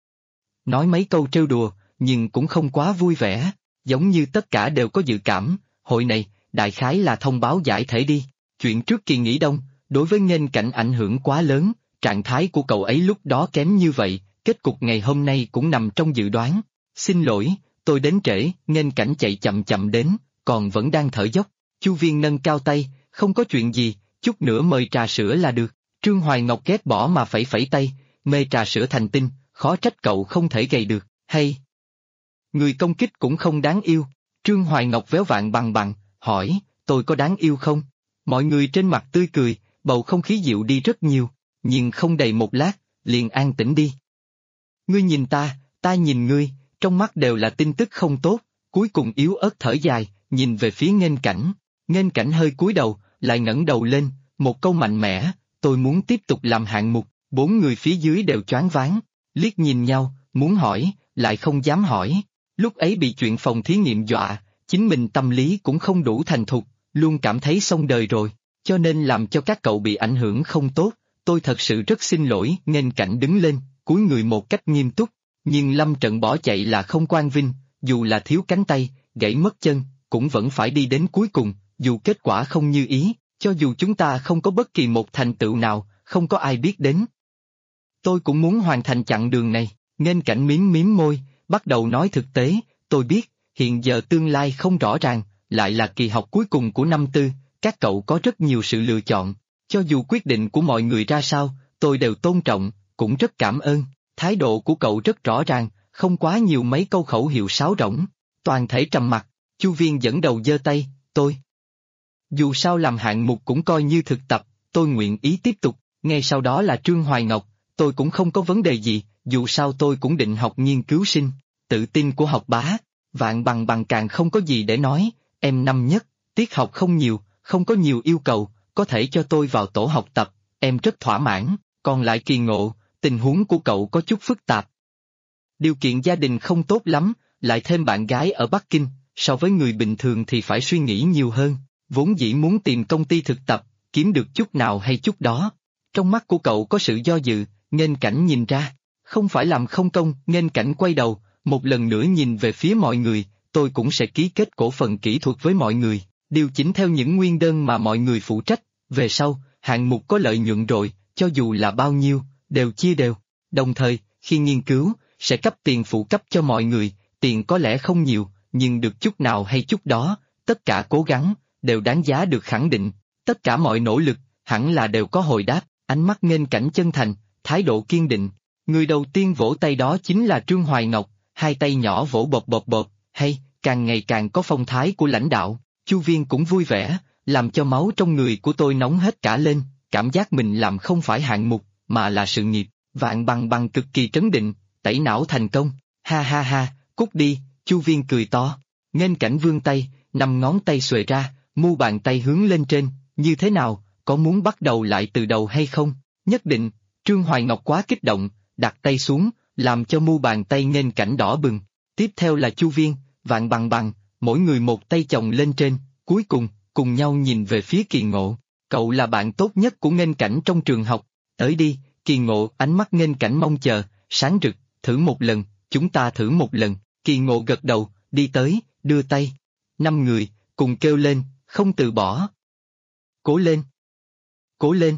Nói mấy câu trêu đùa, nhưng cũng không quá vui vẻ, giống như tất cả đều có dự cảm, hội này, đại khái là thông báo giải thể đi. Chuyện trước kỳ nghỉ đông, đối với Nghênh Cảnh ảnh hưởng quá lớn, trạng thái của cậu ấy lúc đó kém như vậy, kết cục ngày hôm nay cũng nằm trong dự đoán. Xin lỗi, tôi đến trễ. Nghênh Cảnh chạy chậm chậm đến, còn vẫn đang thở dốc. Chu Viên nâng cao tay, không có chuyện gì, chút nữa mời trà sữa là được. Trương Hoài Ngọc ghét bỏ mà phẩy phẩy tay, mê trà sữa thành tinh, khó trách cậu không thể gầy được, hay. Người công kích cũng không đáng yêu. Trương Hoài Ngọc véo vạn bằng bằng, hỏi, tôi có đáng yêu không? Mọi người trên mặt tươi cười, bầu không khí dịu đi rất nhiều, nhưng không đầy một lát, liền an tĩnh đi. Ngươi nhìn ta nhìn ngươi, trong mắt đều là tin tức không tốt, cuối cùng yếu ớt thở dài, nhìn về phía Nghênh Cảnh. Nghênh Cảnh hơi cúi đầu, lại ngẩng đầu lên, một câu mạnh mẽ, tôi muốn tiếp tục làm hạng mục. Bốn người phía dưới đều choáng váng, liếc nhìn nhau, muốn hỏi, lại không dám hỏi. Lúc ấy bị chuyện phòng thí nghiệm dọa, chính mình tâm lý cũng không đủ thành thục, luôn cảm thấy xong đời rồi, cho nên làm cho các cậu bị ảnh hưởng không tốt, tôi thật sự rất xin lỗi. Nghênh Cảnh đứng lên, cúi người một cách nghiêm túc, nhưng lâm trận bỏ chạy là không quan vinh, dù là thiếu cánh tay, gãy mất chân, cũng vẫn phải đi đến cuối cùng, dù kết quả không như ý, cho dù chúng ta không có bất kỳ một thành tựu nào, không có ai biết đến. Tôi cũng muốn hoàn thành chặng đường này, Nghênh Cảnh mím môi, bắt đầu nói thực tế, tôi biết, hiện giờ tương lai không rõ ràng, lại là kỳ học cuối cùng của năm tư, các cậu có rất nhiều sự lựa chọn, cho dù quyết định của mọi người ra sao, tôi đều tôn trọng, cũng rất cảm ơn, thái độ của cậu rất rõ ràng, không quá nhiều mấy câu khẩu hiệu sáo rỗng, toàn thể trầm mặc, Chu Viên dẫn đầu giơ tay, tôi. Dù sao làm hạng mục cũng coi như thực tập, tôi nguyện ý tiếp tục, ngay sau đó là Trương Hoài Ngọc, tôi cũng không có vấn đề gì, dù sao tôi cũng định học nghiên cứu sinh, tự tin của học bá, Vạn Bằng càng không có gì để nói, em năm nhất, tiết học không nhiều, không có nhiều yêu cầu, có thể cho tôi vào tổ học tập, em rất thỏa mãn, còn lại Kỳ Ngộ, tình huống của cậu có chút phức tạp. Điều kiện gia đình không tốt lắm, lại thêm bạn gái ở Bắc Kinh, so với người bình thường thì phải suy nghĩ nhiều hơn, vốn dĩ muốn tìm công ty thực tập, kiếm được chút nào hay chút đó. Trong mắt của cậu có sự do dự, Nghênh Cảnh nhìn ra, không phải làm không công, Nghênh Cảnh quay đầu, một lần nữa nhìn về phía mọi người, tôi cũng sẽ ký kết cổ phần kỹ thuật với mọi người, điều chỉnh theo những nguyên đơn mà mọi người phụ trách, về sau, hạng mục có lợi nhuận rồi, cho dù là bao nhiêu, đều chia đều, đồng thời, khi nghiên cứu, sẽ cấp tiền phụ cấp cho mọi người, tiền có lẽ không nhiều, nhưng được chút nào hay chút đó, tất cả cố gắng, đều đáng giá được khẳng định, tất cả mọi nỗ lực, hẳn là đều có hồi đáp, ánh mắt Nghênh Cảnh chân thành, thái độ kiên định. Người đầu tiên vỗ tay đó chính là Trương Hoài Ngọc, hai tay nhỏ vỗ bộp, hay, càng ngày càng có phong thái của lãnh đạo, Chu Viên cũng vui vẻ, làm cho máu trong người của tôi nóng hết cả lên, cảm giác mình làm không phải hạng mục, mà là sự nghiệp, Vạn Bằng cực kỳ trấn định, tẩy não thành công, ha ha ha, cút đi, Chu Viên cười to, Nghênh Cảnh vươn tay, 5 ngón tay xuề ra, mu bàn tay hướng lên trên, như thế nào, có muốn bắt đầu lại từ đầu hay không? Nhất định, Trương Hoài Ngọc quá kích động, đặt tay xuống, làm cho mu bàn tay Nghênh Cảnh đỏ bừng. Tiếp theo là Chu Viên, Vạn Bằng, mỗi người một tay chồng lên trên, cuối cùng, cùng nhau nhìn về phía Kỳ Ngộ. Cậu là bạn tốt nhất của Nghênh Cảnh trong trường học, tới đi, Kỳ Ngộ, ánh mắt Nghênh Cảnh mong chờ, sáng rực, thử một lần, chúng ta thử một lần, Kỳ Ngộ gật đầu, đi tới, đưa tay. 5 người, cùng kêu lên, không từ bỏ. Cố lên! Cố lên!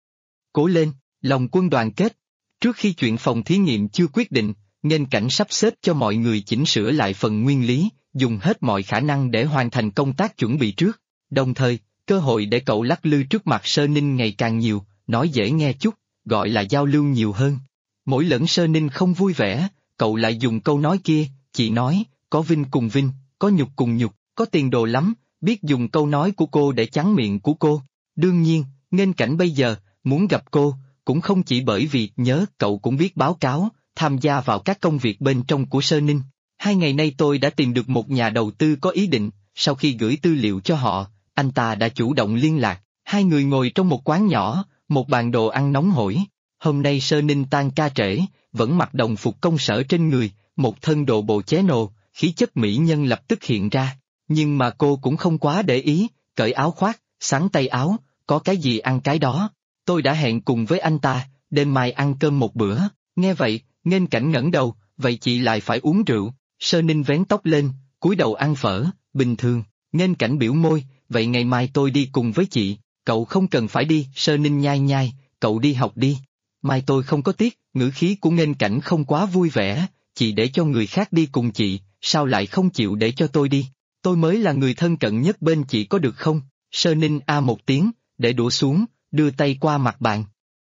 Cố lên! Lòng quân đoàn kết. Trước khi chuyện phòng thí nghiệm chưa quyết định, Nghênh Cảnh sắp xếp cho mọi người chỉnh sửa lại phần nguyên lý, dùng hết mọi khả năng để hoàn thành công tác chuẩn bị trước. Đồng thời, cơ hội để cậu lắc lư trước mặt Sơ Ninh ngày càng nhiều, nói dễ nghe chút, gọi là giao lưu nhiều hơn. Mỗi lần Sơ Ninh không vui vẻ, cậu lại dùng câu nói kia, chị nói, có vinh cùng vinh, có nhục cùng nhục, có tiền đồ lắm, biết dùng câu nói của cô để chắn miệng của cô. Đương nhiên, Nghênh Cảnh bây giờ, muốn gặp cô, cũng không chỉ bởi vì nhớ cậu cũng biết báo cáo, tham gia vào các công việc bên trong của Sơ Ninh. 2 ngày nay tôi đã tìm được một nhà đầu tư có ý định, sau khi gửi tư liệu cho họ, anh ta đã chủ động liên lạc, 2 người ngồi trong một quán nhỏ, một bàn đồ ăn nóng hổi. Hôm nay Sơ Ninh tan ca trễ, vẫn mặc đồng phục công sở trên người, một thân đồ bộ ché nồ, khí chất mỹ nhân lập tức hiện ra. Nhưng mà cô cũng không quá để ý, cởi áo khoác, xắn tay áo, có cái gì ăn cái đó. Tôi đã hẹn cùng với anh ta, đêm mai ăn cơm một bữa, nghe vậy, Nghênh Cảnh ngẩng đầu, vậy chị lại phải uống rượu, Sơ Ninh vén tóc lên, cúi đầu ăn phở, bình thường, Nghênh Cảnh biểu môi, vậy ngày mai tôi đi cùng với chị, cậu không cần phải đi, Sơ Ninh nhai, cậu đi học đi, mai tôi không có tiết, ngữ khí của Nghênh Cảnh không quá vui vẻ, chị để cho người khác đi cùng chị, sao lại không chịu để cho tôi đi, tôi mới là người thân cận nhất bên chị có được không, Sơ Ninh a một tiếng, để đũa xuống, đưa tay qua mặt bàn.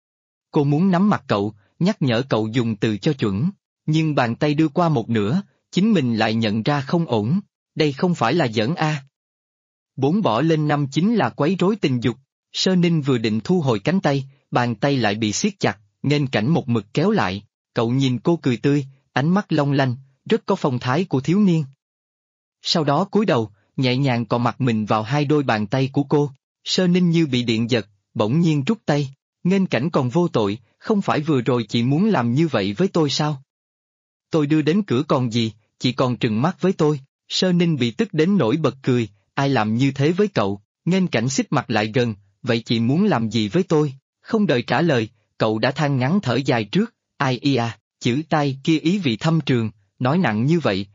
Cô muốn nắm mặt cậu, nhắc nhở cậu dùng từ cho chuẩn, nhưng bàn tay đưa qua một nửa, chính mình lại nhận ra không ổn, đây không phải là giỡn a. 4 bỏ lên 5 chính là quấy rối tình dục, Sơ Ninh vừa định thu hồi cánh tay, bàn tay lại bị siết chặt, Nghênh Cảnh một mực kéo lại, cậu nhìn cô cười tươi, ánh mắt long lanh, rất có phong thái của thiếu niên. Sau đó cúi đầu, nhẹ nhàng cọ mặt mình vào 2 đôi bàn tay của cô, Sơ Ninh như bị điện giật, bỗng nhiên rút tay, Nghênh Cảnh còn vô tội, không phải vừa rồi chị muốn làm như vậy với tôi sao? Tôi đưa đến cửa còn gì, chị còn trừng mắt với tôi, Sơ Ninh bị tức đến nỗi bật cười, ai làm như thế với cậu, Nghênh Cảnh xích mặt lại gần, vậy chị muốn làm gì với tôi? Không đợi trả lời, cậu đã than ngắn thở dài trước, ai ia, chữ tai kia ý vị thâm trường, nói nặng như vậy,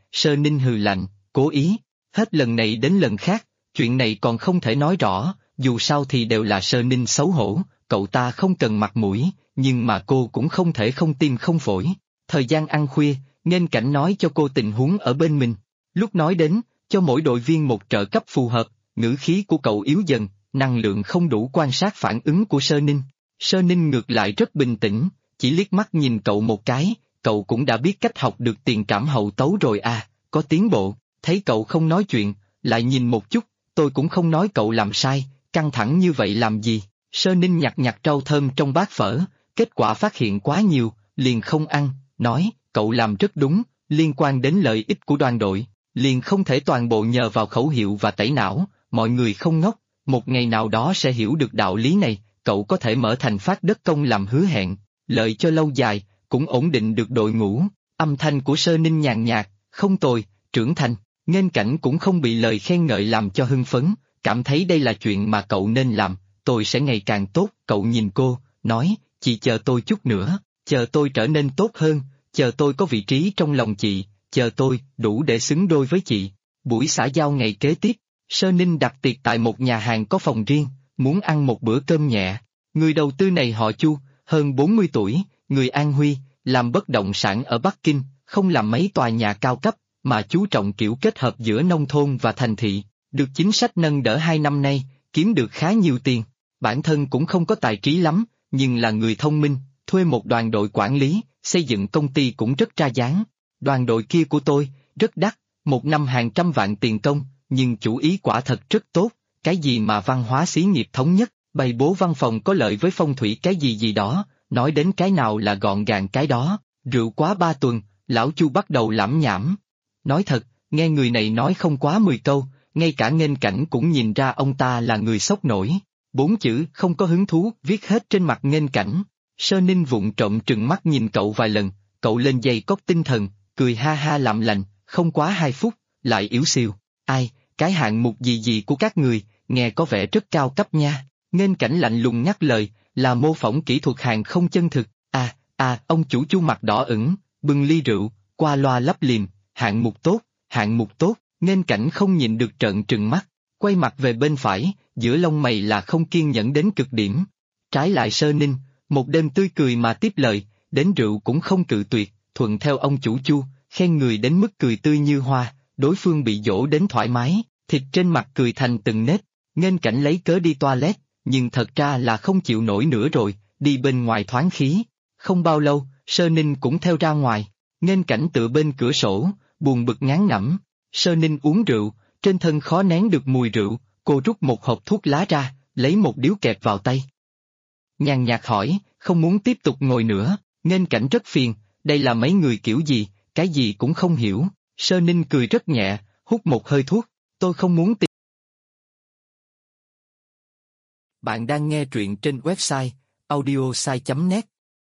Sơ Ninh hừ lạnh, cố ý, hết lần này đến lần khác, chuyện này còn không thể nói rõ, dù sao thì đều là Sơ Ninh xấu hổ, cậu ta không cần mặt mũi, nhưng mà cô cũng không thể không tim không phổi. Thời gian ăn khuya, Nghênh Cảnh nói cho cô tình huống ở bên mình. Lúc nói đến, cho mỗi đội viên một trợ cấp phù hợp, ngữ khí của cậu yếu dần, năng lượng không đủ quan sát phản ứng của Sơ Ninh. Sơ Ninh ngược lại rất bình tĩnh, chỉ liếc mắt nhìn cậu một cái, cậu cũng đã biết cách học được tiền trảm hậu tấu rồi à, có tiến bộ, thấy cậu không nói chuyện, lại nhìn một chút, tôi cũng không nói cậu làm sai, căng thẳng như vậy làm gì. Sơ Ninh nhặt nhặt rau thơm trong bát phở, kết quả phát hiện quá nhiều, liền không ăn, nói, cậu làm rất đúng, liên quan đến lợi ích của đoàn đội, liền không thể toàn bộ nhờ vào khẩu hiệu và tẩy não, mọi người không ngốc, một ngày nào đó sẽ hiểu được đạo lý này, cậu có thể mở thành phát đất công làm hứa hẹn, lợi cho lâu dài, cũng ổn định được đội ngũ. Âm thanh của Sơ Ninh nhàn nhạt, không tồi, trưởng thành. Nghênh Cảnh cũng không bị lời khen ngợi làm cho hưng phấn, cảm thấy đây là chuyện mà cậu nên làm, tôi sẽ ngày càng tốt. Cậu nhìn cô, nói, chị chờ tôi chút nữa, chờ tôi trở nên tốt hơn, chờ tôi có vị trí trong lòng chị, chờ tôi, đủ để xứng đôi với chị. Buổi xã giao ngày kế tiếp, Sơ Ninh đặt tiệc tại một nhà hàng có phòng riêng, muốn ăn một bữa cơm nhẹ. Người đầu tư này họ Chu, hơn 40 tuổi, người An Huy, làm bất động sản ở Bắc Kinh, không làm mấy tòa nhà cao cấp, mà chú trọng kiểu kết hợp giữa nông thôn và thành thị, được chính sách nâng đỡ 2 năm nay, kiếm được khá nhiều tiền. Bản thân cũng không có tài trí lắm, nhưng là người thông minh, thuê một đoàn đội quản lý, xây dựng công ty cũng rất ra dáng. Đoàn đội kia của tôi, rất đắt, một năm hàng trăm vạn tiền công, nhưng chủ ý quả thật rất tốt, cái gì mà văn hóa xí nghiệp thống nhất, bày bố văn phòng có lợi với phong thủy cái gì gì đó, nói đến cái nào là gọn gàng cái đó. Rượu quá 3 tuần, lão Chu bắt đầu lẩm nhẩm. Nói thật, nghe người này nói không quá 10 câu, ngay cả Nghênh Cảnh cũng nhìn ra ông ta là người sốc nổi. 4 chữ không có hứng thú viết hết trên mặt Nghênh Cảnh. Sơ Ninh vụng trộm trừng mắt nhìn cậu vài lần, cậu lên dây cót tinh thần, cười ha ha làm lành, không quá 2 phút, lại yếu xìu. Ai, cái hạng mục gì gì của các người, nghe có vẻ rất cao cấp nha. Nghênh Cảnh lạnh lùng ngắt lời, là mô phỏng kỹ thuật hàng không chân thực. Ông chủ Chu mặt đỏ ửng, bưng ly rượu, qua loa lắp liềm, hạng mục tốt, hạng mục tốt. Nghênh Cảnh không nhịn được trợn trừng mắt, quay mặt về bên phải, giữa lông mày là không kiên nhẫn đến cực điểm. Trái lại Sơ Ninh, một đêm tươi cười mà tiếp lời, đến rượu cũng không cự tuyệt, thuận theo ông chủ Chu, khen người đến mức cười tươi như hoa, đối phương bị dỗ đến thoải mái, thịt trên mặt cười thành từng nếp. Nghênh Cảnh lấy cớ đi toilet, nhưng thật ra là không chịu nổi nữa rồi, đi bên ngoài thoáng khí. Không bao lâu, Sơ Ninh cũng theo ra ngoài, Nghênh Cảnh tựa bên cửa sổ, buồn bực ngán ngẩm. Sơ Ninh uống rượu, trên thân khó nén được mùi rượu, cô rút một hộp thuốc lá ra, lấy một điếu kẹp vào tay. Nhàn nhạt hỏi, không muốn tiếp tục ngồi nữa. Nghênh Cảnh rất phiền, đây là mấy người kiểu gì, cái gì cũng không hiểu. Sơ Ninh cười rất nhẹ, hút một hơi thuốc, tôi không muốn tìm. Bạn đang nghe truyện trên website audiosai.net.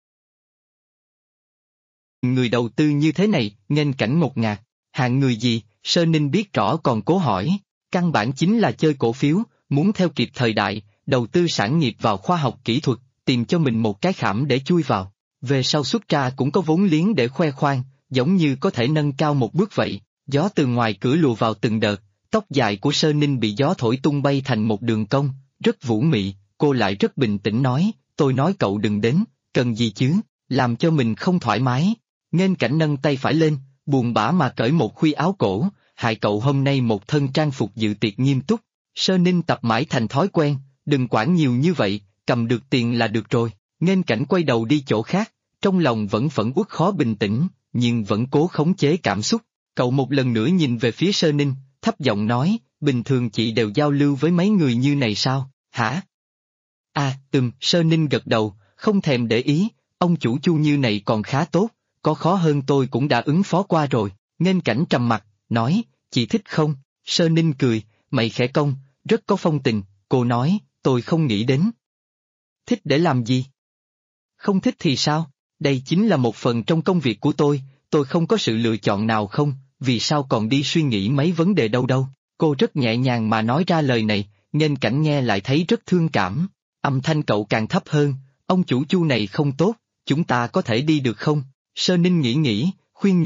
Người đầu tư như thế này, Nghênh Cảnh ngột ngạt, hạng người gì, Sơ Ninh biết rõ còn cố hỏi, căn bản chính là chơi cổ phiếu, muốn theo kịp thời đại, đầu tư sản nghiệp vào khoa học kỹ thuật, tìm cho mình một cái khảm để chui vào, về sau xuất ra cũng có vốn liếng để khoe khoang, giống như có thể nâng cao một bước vậy. Gió từ ngoài cửa lùa vào từng đợt, tóc dài của Sơ Ninh bị gió thổi tung bay thành một đường cong, rất vũ mị, cô lại rất bình tĩnh nói, tôi nói cậu đừng đến, cần gì chứ, làm cho mình không thoải mái. Nghênh Cảnh nâng tay phải lên, buồn bã mà cởi một khuy áo cổ, hại cậu hôm nay một thân trang phục dự tiệc nghiêm túc. Sơ Ninh tập mãi thành thói quen, đừng quản nhiều như vậy, cầm được tiền là được rồi. Nghênh Cảnh quay đầu đi chỗ khác, trong lòng vẫn phẫn uất khó bình tĩnh, nhưng vẫn cố khống chế cảm xúc. Cậu một lần nữa nhìn về phía Sơ Ninh, thấp giọng nói, bình thường chị đều giao lưu với mấy người như này sao, hả? Sơ Ninh gật đầu, không thèm để ý, ông chủ Chu như này còn khá tốt, có khó hơn tôi cũng đã ứng phó qua rồi. Nghênh Cảnh trầm mặt, nói, chị thích không? Sơ Ninh cười, mày khẽ cong, rất có phong tình, cô nói, tôi không nghĩ đến. Thích để làm gì? Không thích thì sao? Đây chính là một phần trong công việc của tôi không có sự lựa chọn nào không, vì sao còn đi suy nghĩ mấy vấn đề đâu. Cô rất nhẹ nhàng mà nói ra lời này, Nghênh Cảnh nghe lại thấy rất thương cảm. Âm thanh cậu càng thấp hơn, ông chủ Chu này không tốt, chúng ta có thể đi được không? Sơ Ninh nghĩ, khuyên nhủ,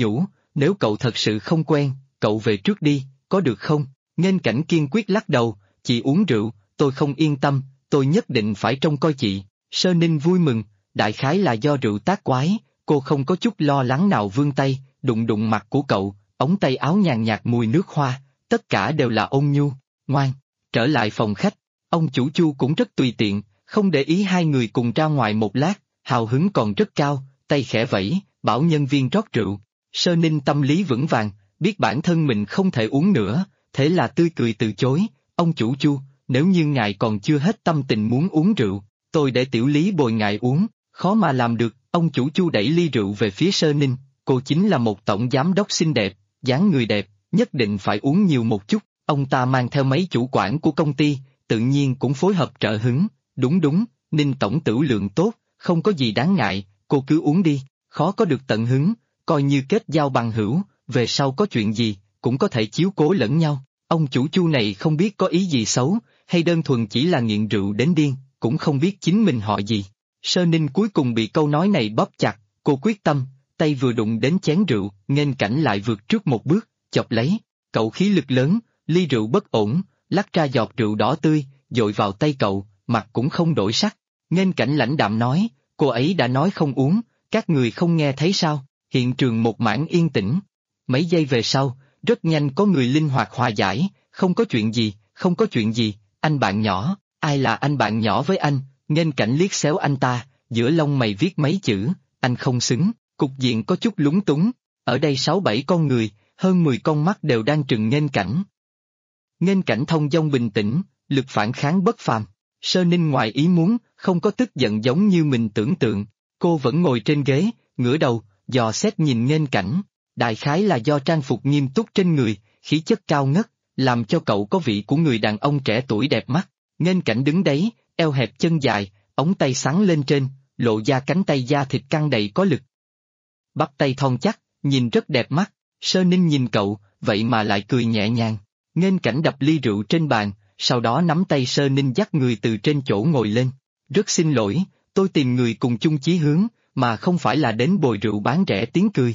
nếu cậu thật sự không quen, cậu về trước đi, có được không? Nghênh Cảnh kiên quyết lắc đầu, chị uống rượu, tôi không yên tâm, tôi nhất định phải trông coi chị. Sơ Ninh vui mừng, đại khái là do rượu tác quái, cô không có chút lo lắng nào vươn tay, đụng đụng mặt của cậu, ống tay áo nhàn nhạt mùi nước hoa, tất cả đều là ôn nhu, ngoan. Trở lại phòng khách, ông chủ Chu cũng rất tùy tiện, không để ý hai người cùng ra ngoài một lát, hào hứng còn rất cao, tay khẽ vẫy, bảo nhân viên rót rượu. Sơ Ninh tâm lý vững vàng, biết bản thân mình không thể uống nữa, thế là tươi cười từ chối, ông chủ Chu, nếu như ngài còn chưa hết tâm tình muốn uống rượu, tôi để tiểu lý bồi ngài uống, khó mà làm được, ông chủ Chu đẩy ly rượu về phía Sơ Ninh, cô chính là một tổng giám đốc xinh đẹp, dáng người đẹp, nhất định phải uống nhiều một chút, ông ta mang theo mấy chủ quản của công ty, tự nhiên cũng phối hợp trợ hứng, đúng, Ninh tổng tửu lượng tốt, không có gì đáng ngại, cô cứ uống đi, khó có được tận hứng, coi như kết giao bằng hữu, về sau có chuyện gì, cũng có thể chiếu cố lẫn nhau. Ông chủ Chu này không biết có ý gì xấu, hay đơn thuần chỉ là nghiện rượu đến điên, cũng không biết chính mình họ gì. Sơ Ninh cuối cùng bị câu nói này bóp chặt, cô quyết tâm, tay vừa đụng đến chén rượu, Nghênh Cảnh lại vượt trước một bước, chọc lấy, cậu khí lực lớn, ly rượu bất ổn, lắc ra giọt rượu đỏ tươi, dội vào tay cậu, mặt cũng không đổi sắc. Nghênh Cảnh lãnh đạm nói, cô ấy đã nói không uống, các người không nghe thấy sao? Hiện trường một mảng yên tĩnh. Mấy giây về sau, rất nhanh có người linh hoạt hòa giải, không có chuyện gì, anh bạn nhỏ, ai là anh bạn nhỏ với anh? Nghênh Cảnh liếc xéo anh ta, giữa lông mày viết mấy chữ, anh không xứng, cục diện có chút lúng túng, ở đây 6-7 con người, hơn 10 con mắt đều đang trừng Nghênh Cảnh. Nghênh Cảnh thông dong bình tĩnh, lực phản kháng bất phàm, Sơ Ninh ngoài ý muốn, không có tức giận giống như mình tưởng tượng, cô vẫn ngồi trên ghế, ngửa đầu, dò xét nhìn Nghênh Cảnh, đại khái là do trang phục nghiêm túc trên người, khí chất cao ngất, làm cho cậu có vị của người đàn ông trẻ tuổi đẹp mắt. Nghênh Cảnh đứng đấy, eo hẹp chân dài, ống tay xắn lên trên, lộ ra cánh tay da thịt căng đầy có lực. Bắp tay thon chắc, nhìn rất đẹp mắt, Sơ Ninh nhìn cậu, vậy mà lại cười nhẹ nhàng. Nghênh Cảnh đập ly rượu trên bàn, sau đó nắm tay Sơ Ninh dắt người từ trên chỗ ngồi lên. Rất xin lỗi, tôi tìm người cùng chung chí hướng, mà không phải là đến bồi rượu bán rẻ tiếng cười.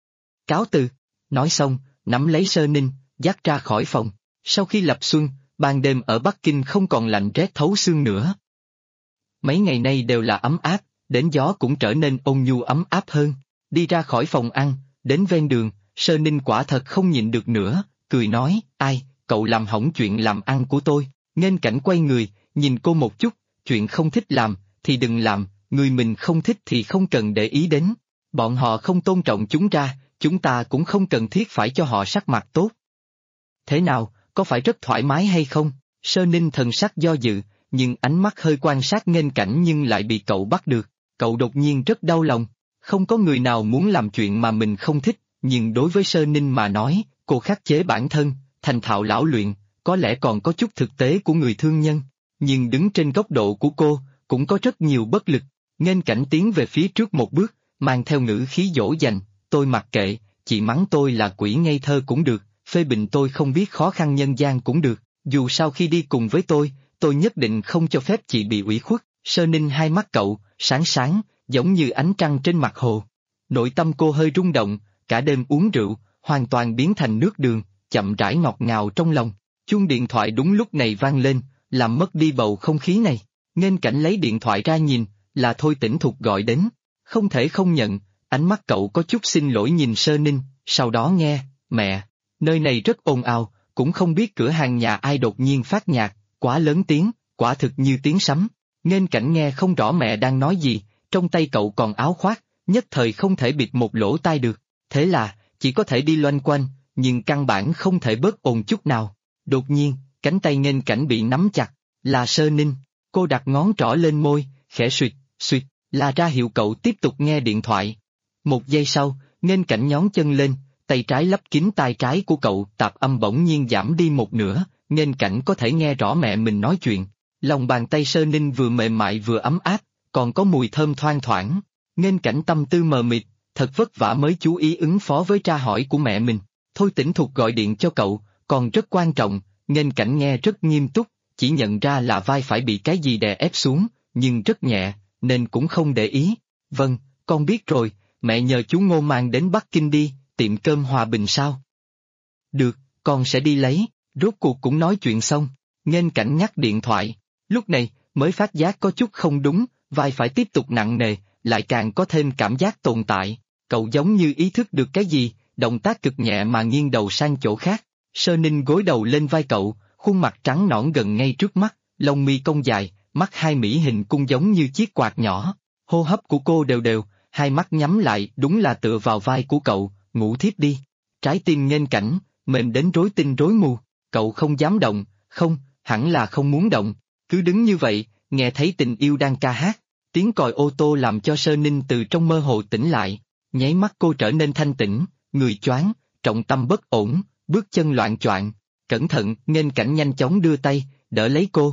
Cáo từ, nói xong, nắm lấy Sơ Ninh, dắt ra khỏi phòng. Sau khi lập xuân, ban đêm ở Bắc Kinh không còn lạnh rét thấu xương nữa. Mấy ngày nay đều là ấm áp, đến gió cũng trở nên ôn nhu ấm áp hơn. Đi ra khỏi phòng ăn, đến ven đường, Sơ Ninh quả thật không nhịn được nữa, cười nói, ai, cậu làm hỏng chuyện làm ăn của tôi. Nghênh Cảnh quay người, nhìn cô một chút, chuyện không thích làm, thì đừng làm, người mình không thích thì không cần để ý đến. Bọn họ không tôn trọng chúng ta, chúng ta cũng không cần thiết phải cho họ sắc mặt tốt. Thế nào, có phải rất thoải mái hay không? Sơ Ninh thần sắc do dự, nhưng ánh mắt hơi quan sát Nghênh Cảnh nhưng lại bị cậu bắt được. Cậu đột nhiên rất đau lòng. Không có người nào muốn làm chuyện mà mình không thích, nhưng đối với Sơ Ninh mà nói, cô khắc chế bản thân, thành thạo lão luyện, có lẽ còn có chút thực tế của người thương nhân. Nhưng đứng trên góc độ của cô, cũng có rất nhiều bất lực. Nghênh Cảnh tiến về phía trước một bước, mang theo ngữ khí dỗ dành, tôi mặc kệ, chị mắng tôi là quỷ ngây thơ cũng được, phê bình tôi không biết khó khăn nhân gian cũng được, dù sao khi đi cùng với tôi nhất định không cho phép chị bị ủy khuất. Sơ Ninh hai mắt cậu, sáng sáng, giống như ánh trăng trên mặt hồ. Nội tâm cô hơi rung động, cả đêm uống rượu, hoàn toàn biến thành nước đường, chậm rãi ngọt ngào trong lòng. Chuông điện thoại đúng lúc này vang lên, làm mất đi bầu không khí này. Nghênh Cảnh lấy điện thoại ra nhìn, là Thôi Tĩnh Thục gọi đến. Không thể không nhận, ánh mắt cậu có chút xin lỗi nhìn Sơ Ninh, sau đó nghe, mẹ, nơi này rất ồn ào, cũng không biết cửa hàng nhà ai đột nhiên phát nhạc, quá lớn tiếng, quả thực như tiếng sấm. Nghênh Cảnh nghe không rõ mẹ đang nói gì, trong tay cậu còn áo khoác, nhất thời không thể bịt một lỗ tai được, thế là, chỉ có thể đi loanh quanh, nhưng căn bản không thể bớt ồn chút nào. Đột nhiên, cánh tay Nghênh Cảnh bị nắm chặt, là Sơ Ninh, cô đặt ngón trỏ lên môi, khẽ suýt, là ra hiệu cậu tiếp tục nghe điện thoại. Một giây sau, Nghênh Cảnh nhón chân lên, tay trái lấp kín tai trái của cậu, tạp âm bỗng nhiên giảm đi một nửa, Nghênh Cảnh có thể nghe rõ mẹ mình nói chuyện. Lòng bàn tay Sơ Ninh vừa mềm mại vừa ấm áp, còn có mùi thơm thoang thoảng. Nghênh Cảnh tâm tư mờ mịt, thật vất vả mới chú ý ứng phó với tra hỏi của mẹ mình. Thôi Tĩnh Thục gọi điện cho cậu, còn rất quan trọng, Nghênh Cảnh nghe rất nghiêm túc, chỉ nhận ra là vai phải bị cái gì đè ép xuống, nhưng rất nhẹ, nên cũng không để ý. Vâng, con biết rồi, mẹ nhờ chú Ngô mang đến Bắc Kinh đi, tiệm cơm Hòa Bình sao? Được, con sẽ đi lấy, rốt cuộc cũng nói chuyện xong, Nghênh Cảnh ngắt điện thoại, lúc này mới phát giác có chút không đúng, vai phải tiếp tục nặng nề, lại càng có thêm cảm giác tồn tại, cậu giống như ý thức được cái gì, động tác cực nhẹ mà nghiêng đầu sang chỗ khác, Sơ Ninh gối đầu lên vai cậu, khuôn mặt trắng nõn gần ngay trước mắt, lông mi cong dài, mắt hai mỹ hình cung giống như chiếc quạt nhỏ, hô hấp của cô đều đều, hai mắt nhắm lại đúng là tựa vào vai của cậu, ngủ thiếp đi. Trái tim Nghênh Cảnh, mềm đến rối tinh rối mù, cậu không dám động, không, hẳn là không muốn động, cứ đứng như vậy, nghe thấy tình yêu đang ca hát, tiếng còi ô tô làm cho Sơ Ninh từ trong mơ hồ tỉnh lại, nháy mắt cô trở nên thanh tĩnh, người choáng, trọng tâm bất ổn, bước chân loạng choạng, cẩn thận, Nghênh Cảnh nhanh chóng đưa tay, đỡ lấy cô.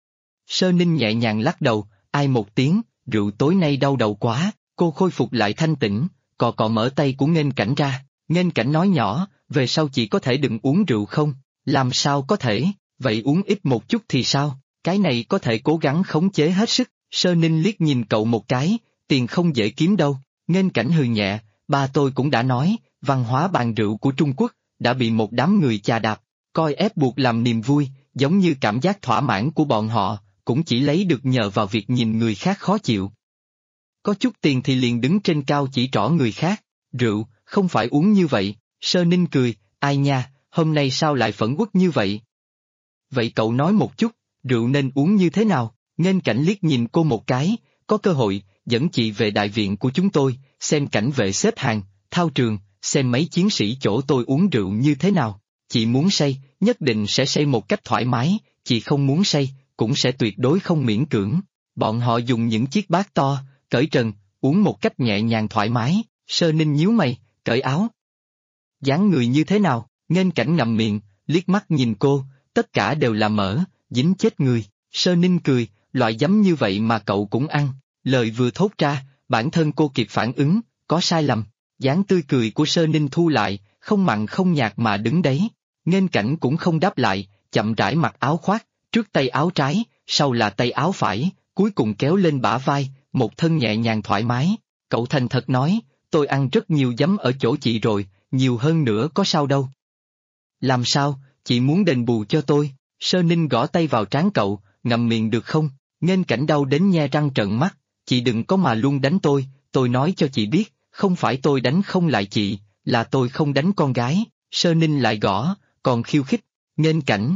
Sơ Ninh nhẹ nhàng lắc đầu, ai một tiếng, rượu tối nay đau đầu quá, cô khôi phục lại thanh tĩnh, cò cò mở tay của Nghênh Cảnh ra, Nghênh Cảnh nói nhỏ, về sau chỉ có thể đừng uống rượu không, làm sao có thể, vậy uống ít một chút thì sao, cái này có thể cố gắng khống chế hết sức, Sơ Ninh liếc nhìn cậu một cái, tiền không dễ kiếm đâu, Nghênh Cảnh hừ nhẹ, ba tôi cũng đã nói, văn hóa bàn rượu của Trung Quốc, đã bị một đám người chà đạp, coi ép buộc làm niềm vui, giống như cảm giác thỏa mãn của bọn họ, cũng chỉ lấy được nhờ vào việc nhìn người khác khó chịu. Có chút tiền thì liền đứng trên cao chỉ trỏ người khác, rượu, không phải uống như vậy, Sơ Ninh cười, ai nha, hôm nay sao lại phẫn uất như vậy? Vậy cậu nói một chút, rượu nên uống như thế nào? Nghênh Cảnh liếc nhìn cô một cái, có cơ hội, dẫn chị về đại viện của chúng tôi, xem cảnh vệ xếp hàng, thao trường, xem mấy chiến sĩ chỗ tôi uống rượu như thế nào. Chị muốn say, nhất định sẽ say một cách thoải mái, chị không muốn say, cũng sẽ tuyệt đối không miễn cưỡng. Bọn họ dùng những chiếc bát to, cởi trần, uống một cách nhẹ nhàng thoải mái, Sơ Ninh nhíu mày, cởi áo. Dáng người như thế nào? Nghênh Cảnh ngậm miệng, liếc mắt nhìn cô, tất cả đều là mỡ, dính chết người. Sơ Ninh cười, loại giấm như vậy mà cậu cũng ăn. Lời vừa thốt ra, bản thân cô kịp phản ứng, có sai lầm. Dáng tươi cười của Sơ Ninh thu lại, không mặn không nhạt mà đứng đấy. Nghênh Cảnh cũng không đáp lại, chậm rãi mặc áo khoác, trước tay áo trái, sau là tay áo phải, cuối cùng kéo lên bả vai, một thân nhẹ nhàng thoải mái. Cậu thành thật nói, tôi ăn rất nhiều giấm ở chỗ chị rồi, nhiều hơn nữa có sao đâu. Làm sao, chị muốn đền bù cho tôi? Sơ Ninh gõ tay vào trán cậu, ngậm miệng được không? Nghênh Cảnh đau đến nhe răng trợn mắt, chị đừng có mà luôn đánh tôi nói cho chị biết, không phải tôi đánh không lại chị, là tôi không đánh con gái. Sơ Ninh lại gõ, còn khiêu khích, Nghênh Cảnh,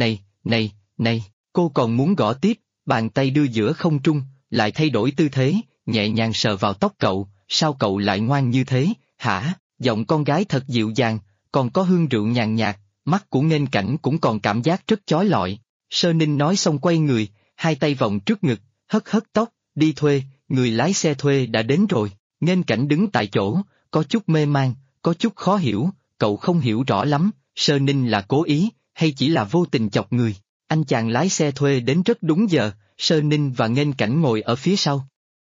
này, cô còn muốn gõ tiếp, bàn tay đưa giữa không trung, lại thay đổi tư thế, nhẹ nhàng sờ vào tóc cậu, sao cậu lại ngoan như thế, hả? Giọng con gái thật dịu dàng, còn có hương rượu nhàn nhạt, mắt của Nghênh Cảnh cũng còn cảm giác rất chói lọi. Sơ Ninh nói xong quay người, hai tay vòng trước ngực, hất hất tóc, đi thuê, người lái xe thuê đã đến rồi. Nghênh Cảnh đứng tại chỗ, có chút mê man, có chút khó hiểu, cậu không hiểu rõ lắm, Sơ Ninh là cố ý, hay chỉ là vô tình chọc người. Anh chàng lái xe thuê đến rất đúng giờ, Sơ Ninh và Nghênh Cảnh ngồi ở phía sau.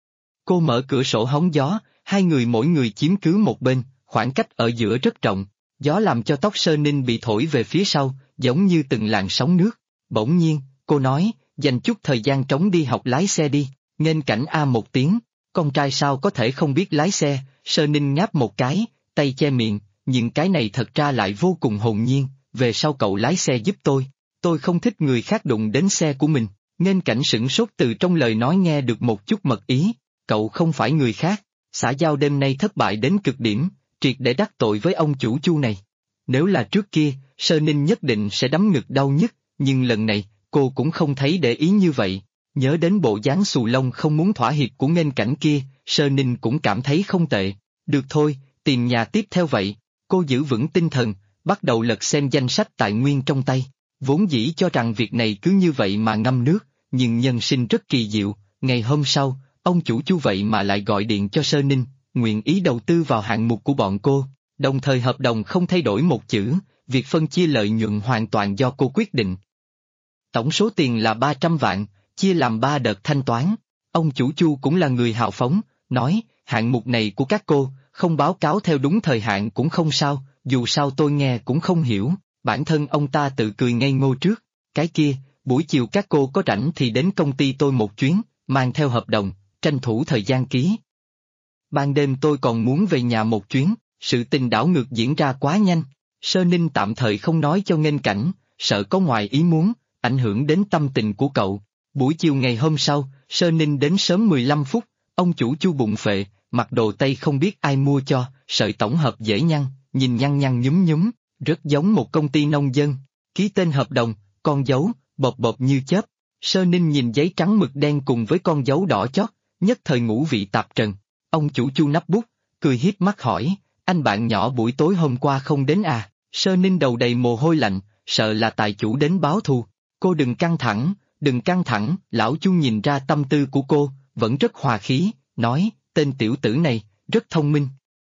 Cô mở cửa sổ hóng gió, hai người mỗi người chiếm cứ một bên, khoảng cách ở giữa rất rộng, gió làm cho tóc Sơ Ninh bị thổi về phía sau, giống như từng làn sóng nước. Bỗng nhiên, cô nói, dành chút thời gian trống đi học lái xe đi. Nghênh Cảnh a một tiếng, con trai sao có thể không biết lái xe, Sơ Ninh ngáp một cái, tay che miệng, nhưng cái này thật ra lại vô cùng hồn nhiên, về sau cậu lái xe giúp tôi không thích người khác đụng đến xe của mình. Nghênh Cảnh sửng sốt từ trong lời nói nghe được một chút mật ý, cậu không phải người khác, xã giao đêm nay thất bại đến cực điểm, triệt để đắc tội với ông chủ Chu này. Nếu là trước kia, Sơ Ninh nhất định sẽ đấm ngực đau nhức, nhưng lần này, cô cũng không thấy để ý như vậy. Nhớ đến bộ dáng xù lông không muốn thỏa hiệp của Nghênh Cảnh kia, Sơ Ninh cũng cảm thấy không tệ. Được thôi, tìm nhà tiếp theo vậy. Cô giữ vững tinh thần, bắt đầu lật xem danh sách tài nguyên trong tay. Vốn dĩ cho rằng việc này cứ như vậy mà ngâm nước, nhưng nhân sinh rất kỳ diệu. Ngày hôm sau, ông chủ Chu vậy mà lại gọi điện cho Sơ Ninh, nguyện ý đầu tư vào hạng mục của bọn cô. Đồng thời hợp đồng không thay đổi một chữ, việc phân chia lợi nhuận hoàn toàn do cô quyết định. Tổng số tiền là 300 vạn, chia làm 3 đợt thanh toán. Ông chủ Chu cũng là người hào phóng, nói, hạng mục này của các cô, không báo cáo theo đúng thời hạn cũng không sao, dù sao tôi nghe cũng không hiểu. Bản thân ông ta tự cười ngây ngô trước, cái kia, buổi chiều các cô có rảnh thì đến công ty tôi một chuyến, mang theo hợp đồng, tranh thủ thời gian ký. Ban đêm tôi còn muốn về nhà một chuyến, Sự tình đảo ngược diễn ra quá nhanh. Sơ Ninh tạm thời không nói cho Nghênh Cảnh, sợ có ngoài ý muốn, ảnh hưởng đến tâm tình của cậu. Buổi chiều ngày hôm sau, Sơ Ninh đến sớm 15 phút, ông chủ Chu bụng phệ, mặc đồ tây không biết ai mua cho, sợi tổng hợp dễ nhăn, nhìn nhăn nhăn nhúm nhúm, rất giống một công ty nông dân. Ký tên hợp đồng, con dấu, bộp bộp như chớp. Sơ Ninh nhìn giấy trắng mực đen cùng với con dấu đỏ chót, nhất thời ngũ vị tạp trần. Ông chủ Chu nắp bút, cười hiếp mắt hỏi, anh bạn nhỏ buổi tối hôm qua không đến à? Sơ Ninh đầu đầy mồ hôi lạnh, sợ là tài chủ đến báo thù. Cô đừng căng thẳng, lão Chu nhìn ra tâm tư của cô, vẫn rất hòa khí, nói, tên tiểu tử này, rất thông minh.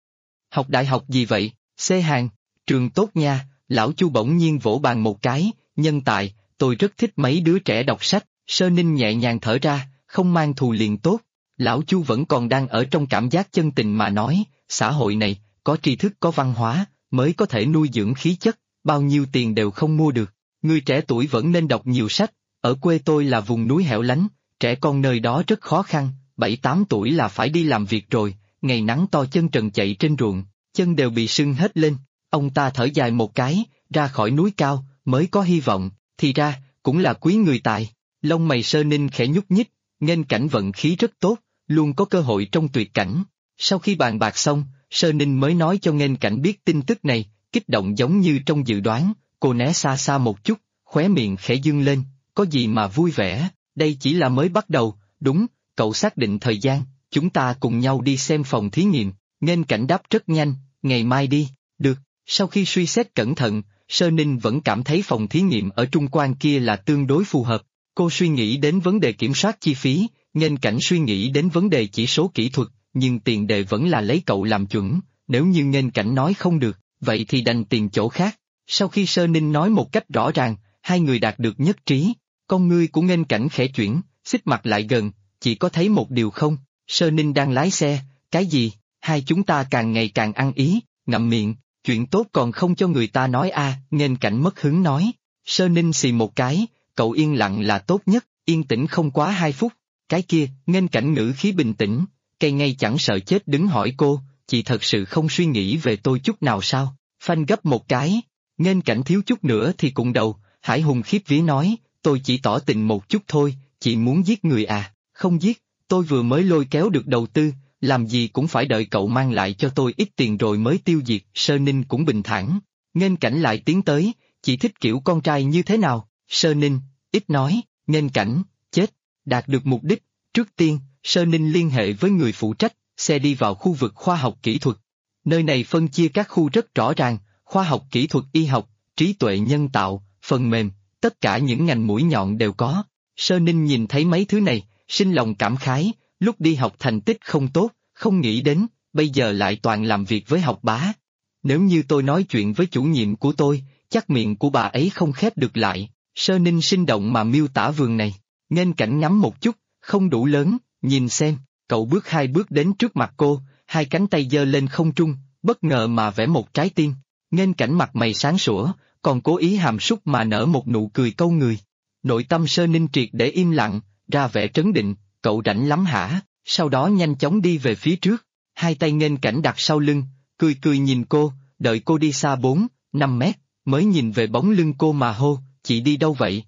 Học đại học gì vậy? C Hàn, trường tốt nha, lão Chu bỗng nhiên vỗ bàn một cái, nhân tài, tôi rất thích mấy đứa trẻ đọc sách. Sơ Ninh nhẹ nhàng thở ra, không mang thù liền tốt. Lão Chu vẫn còn đang ở trong cảm giác chân tình mà nói, xã hội này, có tri thức có văn hóa, mới có thể nuôi dưỡng khí chất, bao nhiêu tiền đều không mua được. Người trẻ tuổi vẫn nên đọc nhiều sách, ở quê tôi là vùng núi hẻo lánh, trẻ con nơi đó rất khó khăn, 7-8 tuổi là phải đi làm việc rồi, ngày nắng to chân trần chạy trên ruộng, chân đều bị sưng hết lên. Ông ta thở dài một cái, ra khỏi núi cao, mới có hy vọng, thì ra, cũng là quý người tài. Lông mày Sơ Ninh khẽ nhúc nhích, Nghênh Cảnh vận khí rất tốt, luôn có cơ hội trong tuyệt cảnh. Sau khi bàn bạc xong, Sơ Ninh mới nói cho Nghênh Cảnh biết tin tức này, kích động giống như trong dự đoán, cô né xa xa một chút, khóe miệng khẽ dương lên, có gì mà vui vẻ, đây chỉ là mới bắt đầu, đúng, cậu xác định thời gian, chúng ta cùng nhau đi xem phòng thí nghiệm. Nghênh Cảnh đáp rất nhanh, ngày mai đi, được. Sau khi suy xét cẩn thận, Sơ Ninh vẫn cảm thấy phòng thí nghiệm ở Trung Quan kia là tương đối phù hợp. Cô suy nghĩ đến vấn đề kiểm soát chi phí, Nghênh Cảnh suy nghĩ đến vấn đề chỉ số kỹ thuật, nhưng tiền đề vẫn là lấy cậu làm chuẩn, nếu như Nghênh Cảnh nói không được, vậy thì đành tìm chỗ khác. Sau khi Sơ Ninh nói một cách rõ ràng, hai người đạt được nhất trí, con ngươi của Nghênh Cảnh khẽ chuyển, xích mặt lại gần, chỉ có thấy một điều không, Sơ Ninh đang lái xe, cái gì, hai chúng ta càng ngày càng ăn ý, ngậm miệng, chuyện tốt còn không cho người ta nói a. Nghênh Cảnh mất hứng nói. Sơ Ninh xì một cái, cậu yên lặng là tốt nhất, yên tĩnh không quá 2 phút, cái kia, Nghênh Cảnh ngữ khí bình tĩnh, cây ngay chẳng sợ chết đứng hỏi cô, chị thật sự không suy nghĩ về tôi chút nào sao? Phanh gấp một cái, Nghênh Cảnh thiếu chút nữa thì cũng đầu, Hải hùng khiếp vía nói, tôi chỉ tỏ tình một chút thôi, chị muốn giết người à? Không giết, tôi vừa mới lôi kéo được đầu tư, làm gì cũng phải đợi cậu mang lại cho tôi ít tiền rồi mới tiêu diệt. Sơ Ninh cũng bình thản. Nghênh Cảnh lại tiến tới, chị thích kiểu con trai như thế nào? Sơ Ninh, ít nói. Nghênh Cảnh, chết, đạt được mục đích. Trước tiên, Sơ Ninh liên hệ với người phụ trách, xe đi vào khu vực khoa học kỹ thuật. Nơi này phân chia các khu rất rõ ràng, khoa học kỹ thuật y học, trí tuệ nhân tạo, phần mềm, tất cả những ngành mũi nhọn đều có. Sơ Ninh nhìn thấy mấy thứ này, sinh lòng cảm khái, lúc đi học thành tích không tốt, không nghĩ đến, bây giờ lại toàn làm việc với học bá. Nếu như tôi nói chuyện với chủ nhiệm của tôi, chắc miệng của bà ấy không khép được lại. Sơ Ninh sinh động mà miêu tả vườn này, Nghênh Cảnh ngắm một chút, không đủ lớn, nhìn xem, cậu bước 2 bước đến trước mặt cô, hai cánh tay giơ lên không trung, bất ngờ mà vẽ một trái tim. Nghênh Cảnh mặt mày sáng sủa, còn cố ý hàm súc mà nở một nụ cười câu người. Nội tâm Sơ Ninh triệt để im lặng, ra vẻ trấn định, cậu rảnh lắm hả? Sau đó nhanh chóng đi về phía trước, hai tay Nghênh Cảnh đặt sau lưng, cười cười nhìn cô, đợi cô đi xa 4-5 mét, mới nhìn về bóng lưng cô mà hô, chị đi đâu vậy?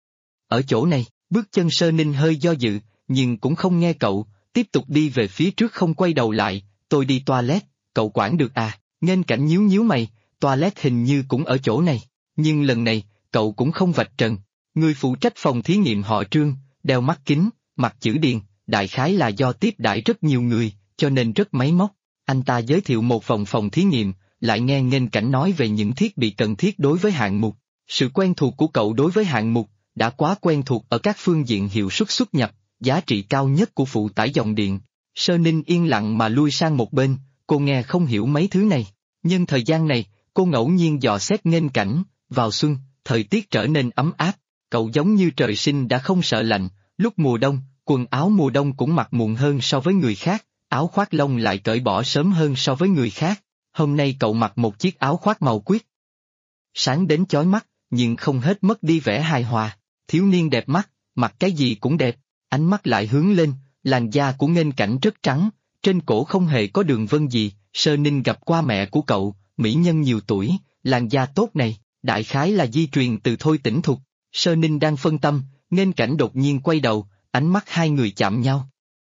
Ở chỗ này, bước chân Sơ Ninh hơi do dự, nhưng cũng không nghe cậu, tiếp tục đi về phía trước không quay đầu lại, tôi đi toilet, cậu quản được à? Nghênh Cảnh nhíu nhíu mày, toilet hình như cũng ở chỗ này, nhưng lần này, cậu cũng không vạch trần. Người phụ trách phòng thí nghiệm họ Trương, đeo mắt kính, mặt chữ điền, đại khái là do tiếp đãi rất nhiều người, cho nên rất máy móc. Anh ta giới thiệu một phòng thí nghiệm, lại nghe Nghênh Cảnh nói về những thiết bị cần thiết đối với hạng mục. Sự quen thuộc của cậu đối với hạng mục, đã quá quen thuộc ở các phương diện hiệu suất xuất nhập, giá trị cao nhất của phụ tải dòng điện. Sơ Ninh yên lặng mà lui sang một bên, cô nghe không hiểu mấy thứ này. Nhưng thời gian này, cô ngẫu nhiên dò xét Nghênh Cảnh, vào xuân, thời tiết trở nên ấm áp, cậu giống như trời sinh đã không sợ lạnh, lúc mùa đông, quần áo mùa đông cũng mặc muộn hơn so với người khác, áo khoác lông lại cởi bỏ sớm hơn so với người khác. Hôm nay cậu mặc một chiếc áo khoác màu quyết sáng đến chói mắt, nhưng không hết mất đi vẻ hài hòa. Thiếu niên đẹp mắt, mặc cái gì cũng đẹp, ánh mắt lại hướng lên, làn da của Nghênh Cảnh rất trắng, trên cổ không hề có đường vân gì, Sơ Ninh gặp qua mẹ của cậu, mỹ nhân nhiều tuổi, làn da tốt này, đại khái là di truyền từ Thôi Tĩnh Thục. Sơ Ninh đang phân tâm, Nghênh Cảnh đột nhiên quay đầu, ánh mắt hai người chạm nhau.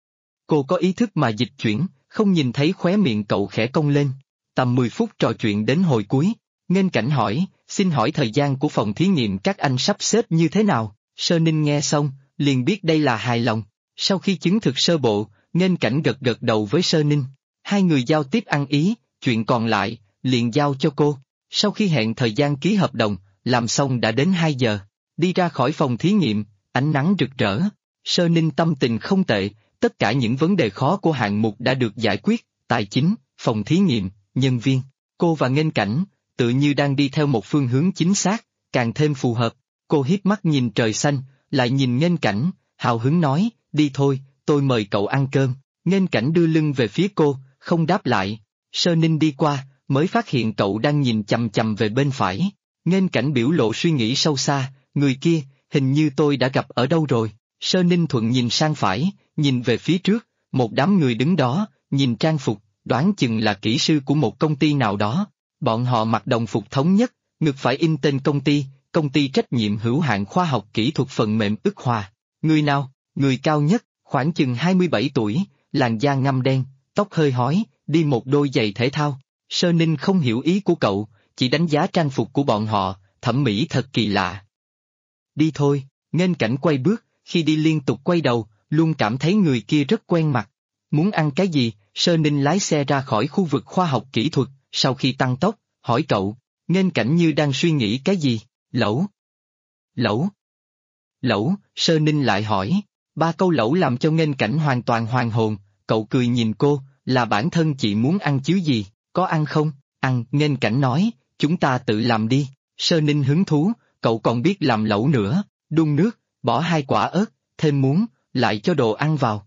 Cô có ý thức mà dịch chuyển, không nhìn thấy khóe miệng cậu khẽ cong lên. Tầm 10 phút trò chuyện đến hồi cuối, Nghênh Cảnh hỏi, xin hỏi thời gian của phòng thí nghiệm các anh sắp xếp như thế nào? Sơ Ninh nghe xong, liền biết đây là hài lòng. Sau khi chứng thực sơ bộ, Nghênh Cảnh gật gật đầu với Sơ Ninh. Hai người giao tiếp ăn ý, chuyện còn lại, liền giao cho cô. Sau khi hẹn thời gian ký hợp đồng, làm xong đã đến 2 giờ. Đi ra khỏi phòng thí nghiệm, ánh nắng rực rỡ. Sơ Ninh tâm tình không tệ, tất cả những vấn đề khó của hạng mục đã được giải quyết, tài chính, phòng thí nghiệm, nhân viên. Cô và Nghênh Cảnh, tự như đang đi theo một phương hướng chính xác, càng thêm phù hợp. Cô hiếp mắt nhìn trời xanh, lại nhìn Nghênh Cảnh, hào hứng nói, đi thôi, tôi mời cậu ăn cơm. Nghênh Cảnh đưa lưng về phía cô, không đáp lại. Sơ Ninh đi qua, mới phát hiện cậu đang nhìn chằm chằm về bên phải. Nghênh Cảnh biểu lộ suy nghĩ sâu xa, người kia, hình như tôi đã gặp ở đâu rồi. Sơ Ninh thuận nhìn sang phải, nhìn về phía trước, một đám người đứng đó, nhìn trang phục, đoán chừng là kỹ sư của một công ty nào đó. Bọn họ mặc đồng phục thống nhất, ngực phải in tên công ty trách nhiệm hữu hạn khoa học kỹ thuật phần mềm Ức Hòa. Người nào, người cao nhất, khoảng chừng 27 tuổi, làn da ngăm đen, tóc hơi hói, đi một đôi giày thể thao. Sơ Ninh không hiểu ý của cậu, chỉ đánh giá trang phục của bọn họ, thẩm mỹ thật kỳ lạ. Đi thôi, Nghênh Cảnh quay bước, khi đi liên tục quay đầu, luôn cảm thấy người kia rất quen mặt. Muốn ăn cái gì, Sơ Ninh lái xe ra khỏi khu vực khoa học kỹ thuật, sau khi tăng tốc, hỏi cậu. Nghênh Cảnh như đang suy nghĩ cái gì, lẩu. Lẩu. Lẩu, Sơ Ninh lại hỏi. 3 câu lẩu làm cho Nghênh Cảnh hoàn toàn hoàn hồn, cậu cười nhìn cô, là bản thân chị muốn ăn chứ gì, có ăn không? Ăn, Nghênh Cảnh nói, chúng ta tự làm đi. Sơ Ninh hứng thú, cậu còn biết làm lẩu nữa, đun nước, bỏ 2 quả ớt, thêm muống, lại cho đồ ăn vào.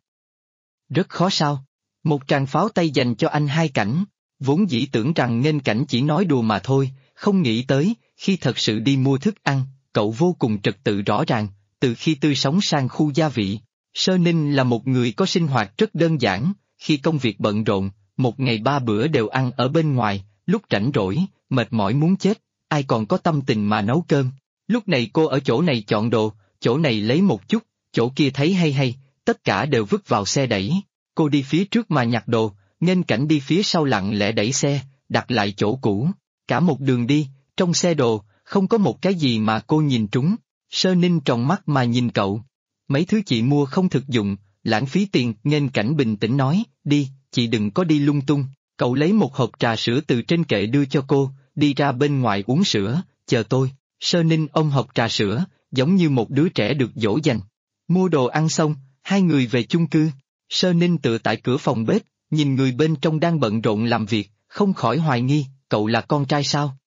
Rất khó sao? Một tràng pháo tay dành cho anh Hai Cảnh, vốn dĩ tưởng rằng Nghênh Cảnh chỉ nói đùa mà thôi, không nghĩ tới, khi thật sự đi mua thức ăn, cậu vô cùng trật tự rõ ràng, từ khi tươi sống sang khu gia vị. Sơ Ninh là một người có sinh hoạt rất đơn giản, khi công việc bận rộn, một ngày 3 bữa đều ăn ở bên ngoài, lúc rảnh rỗi, mệt mỏi muốn chết, ai còn có tâm tình mà nấu cơm. Lúc này cô ở chỗ này chọn đồ, chỗ này lấy một chút, chỗ kia thấy hay, tất cả đều vứt vào xe đẩy. Cô đi phía trước mà nhặt đồ, Nghênh Cảnh đi phía sau lặng lẽ đẩy xe, đặt lại chỗ cũ. Cả một đường đi, trong xe đồ, không có một cái gì mà cô nhìn trúng. Sơ Ninh tròn mắt mà nhìn cậu. Mấy thứ chị mua không thực dụng, lãng phí tiền. Nghênh Cảnh bình tĩnh nói, đi, chị đừng có đi lung tung. Cậu lấy một hộp trà sữa từ trên kệ đưa cho cô, đi ra bên ngoài uống sữa, chờ tôi. Sơ Ninh ôm hộp trà sữa, giống như một đứa trẻ được dỗ dành. Mua đồ ăn xong, hai người về chung cư. Sơ Ninh tựa tại cửa phòng bếp, nhìn người bên trong đang bận rộn làm việc, không khỏi hoài nghi, cậu là con trai sao?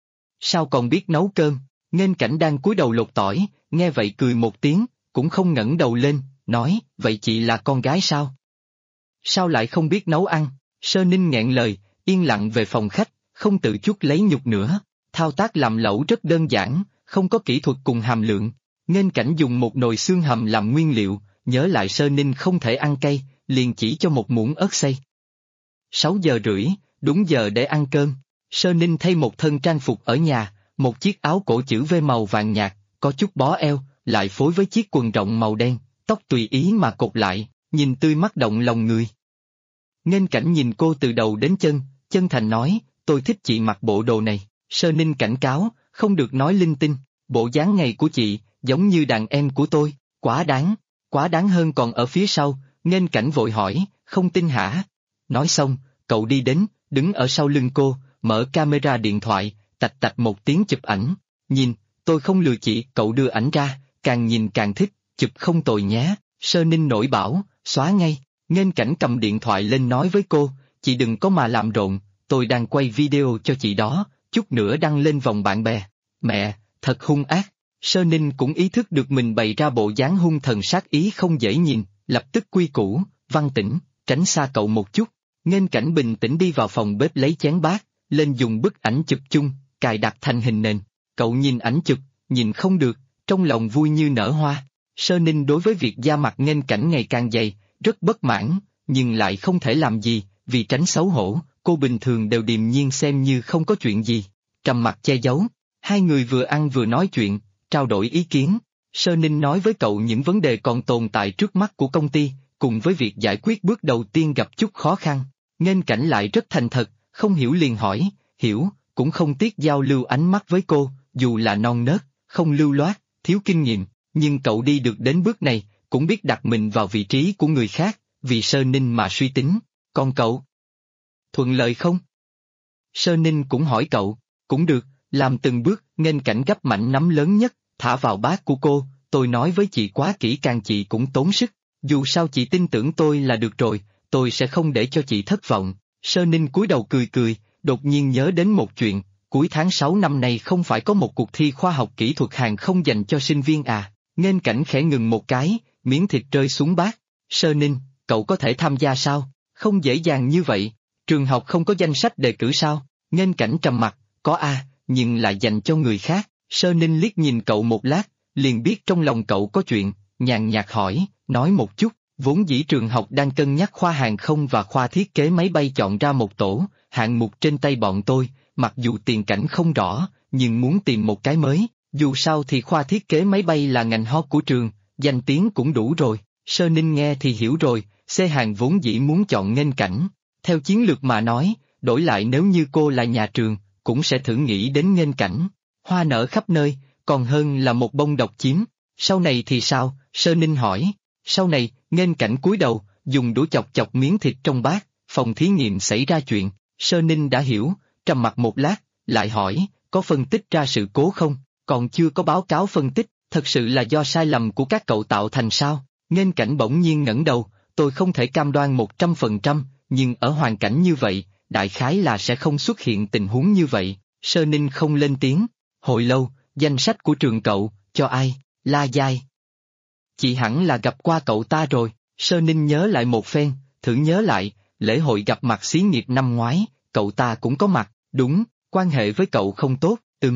Sao còn biết nấu cơm? Nghênh Cảnh đang cúi đầu lột tỏi, nghe vậy cười một tiếng, cũng không ngẩng đầu lên, nói, vậy chị là con gái sao? Sao lại không biết nấu ăn? Sơ Ninh nghẹn lời, yên lặng về phòng khách, không tự chuốc lấy nhục nữa. Thao tác làm lẩu rất đơn giản, không có kỹ thuật cùng hàm lượng. Nghênh Cảnh dùng một nồi xương hầm làm nguyên liệu, nhớ lại Sơ Ninh không thể ăn cay, liền chỉ cho một muỗng ớt xay. 6 giờ rưỡi, đúng giờ để ăn cơm. Sơ Ninh thay một thân trang phục ở nhà, một chiếc áo cổ chữ V màu vàng nhạt, có chút bó eo, lại phối với chiếc quần rộng màu đen, tóc tùy ý mà cột lại, nhìn tươi mắt động lòng người. Nghênh Cảnh nhìn cô từ đầu đến chân, chân thành nói, tôi thích chị mặc bộ đồ này. Sơ Ninh cảnh cáo, không được nói linh tinh, bộ dáng này của chị, giống như đàn em của tôi, quá đáng hơn còn ở phía sau. Nghênh Cảnh vội hỏi, không tin hả? Nói xong, cậu đi đến, đứng ở sau lưng cô, mở camera điện thoại, tạch tạch một tiếng chụp ảnh. Nhìn, tôi không lừa chị, cậu đưa ảnh ra, càng nhìn càng thích, chụp không tồi nhé. Sơ Ninh nổi bảo, xóa ngay. Nghênh Cảnh cầm điện thoại lên nói với cô, chị đừng có mà làm rộn, tôi đang quay video cho chị đó, chút nữa đăng lên vòng bạn bè. Mẹ, thật hung ác. Sơ Ninh cũng ý thức được mình bày ra bộ dáng hung thần sát ý không dễ nhìn, lập tức quy củ, Văn Tĩnh, tránh xa cậu một chút. Nghênh Cảnh bình tĩnh đi vào phòng bếp lấy chén bát, lên dùng bức ảnh chụp chung, cài đặt thành hình nền. Cậu nhìn ảnh chụp, nhìn không được, trong lòng vui như nở hoa. Sơ Ninh đối với việc da mặt Nghênh Cảnh ngày càng dày, rất bất mãn, nhưng lại không thể làm gì, vì tránh xấu hổ, cô bình thường đều điềm nhiên xem như không có chuyện gì, trầm mặc che giấu. Hai người vừa ăn vừa nói chuyện, trao đổi ý kiến. Sơ Ninh nói với cậu những vấn đề còn tồn tại trước mắt của công ty, cùng với việc giải quyết bước đầu tiên gặp chút khó khăn. Nghênh Cảnh lại rất thành thật, không hiểu liền hỏi, hiểu, cũng không tiếc giao lưu ánh mắt với cô, dù là non nớt, không lưu loát, thiếu kinh nghiệm, nhưng cậu đi được đến bước này, cũng biết đặt mình vào vị trí của người khác, vì Sơ Ninh mà suy tính. Còn cậu? Thuận lợi không? Sơ Ninh cũng hỏi cậu, cũng được, làm từng bước. Nghênh Cảnh gấp mảnh nắm lớn nhất, thả vào bát của cô, tôi nói với chị quá kỹ càng chị cũng tốn sức, dù sao chị tin tưởng tôi là được rồi, tôi sẽ không để cho chị thất vọng. Sơ Ninh cúi đầu cười cười, đột nhiên nhớ đến một chuyện, cuối tháng 6 năm nay không phải có một cuộc thi khoa học kỹ thuật hàng không dành cho sinh viên à? Nghênh Cảnh khẽ ngừng một cái, miếng thịt rơi xuống bát. Sơ Ninh, cậu có thể tham gia sao? Không dễ dàng như vậy, trường học không có danh sách đề cử sao? Nghênh Cảnh trầm mặt, có a, nhưng lại dành cho người khác. Sơ Ninh liếc nhìn cậu một lát, liền biết trong lòng cậu có chuyện, nhàn nhạt hỏi, nói một chút. Vốn dĩ trường học đang cân nhắc khoa hàng không và khoa thiết kế máy bay chọn ra một tổ, hạng mục trên tay bọn tôi, mặc dù tiền cảnh không rõ, nhưng muốn tìm một cái mới, dù sao thì khoa thiết kế máy bay là ngành hot của trường, danh tiếng cũng đủ rồi. Sơ Ninh nghe thì hiểu rồi, C hàng vốn dĩ muốn chọn Nghênh Cảnh. Theo chiến lược mà nói, đổi lại nếu như cô là nhà trường, cũng sẽ thử nghĩ đến Nghênh Cảnh. Hoa nở khắp nơi, còn hơn là một bông độc chiếm. Sau này thì sao? Sơ Ninh hỏi. Sau này, Nghênh Cảnh cúi đầu, dùng đũa chọc chọc miếng thịt trong bát, phòng thí nghiệm xảy ra chuyện. Sơ Ninh đã hiểu, trầm mặc một lát, lại hỏi, có phân tích ra sự cố không? Còn chưa có báo cáo phân tích, thật sự là do sai lầm của các cậu tạo thành sao? Nghênh Cảnh bỗng nhiên ngẩng đầu, tôi không thể cam đoan 100%, nhưng ở hoàn cảnh như vậy, đại khái là sẽ không xuất hiện tình huống như vậy. Sơ Ninh không lên tiếng. Hồi lâu, danh sách của trường cậu, cho ai? La Giai. Chị hẳn là gặp qua cậu ta rồi. Sơ Ninh nhớ lại một phen, thử nhớ lại, lễ hội gặp mặt xí nghiệp năm ngoái, cậu ta cũng có mặt, đúng, quan hệ với cậu không tốt,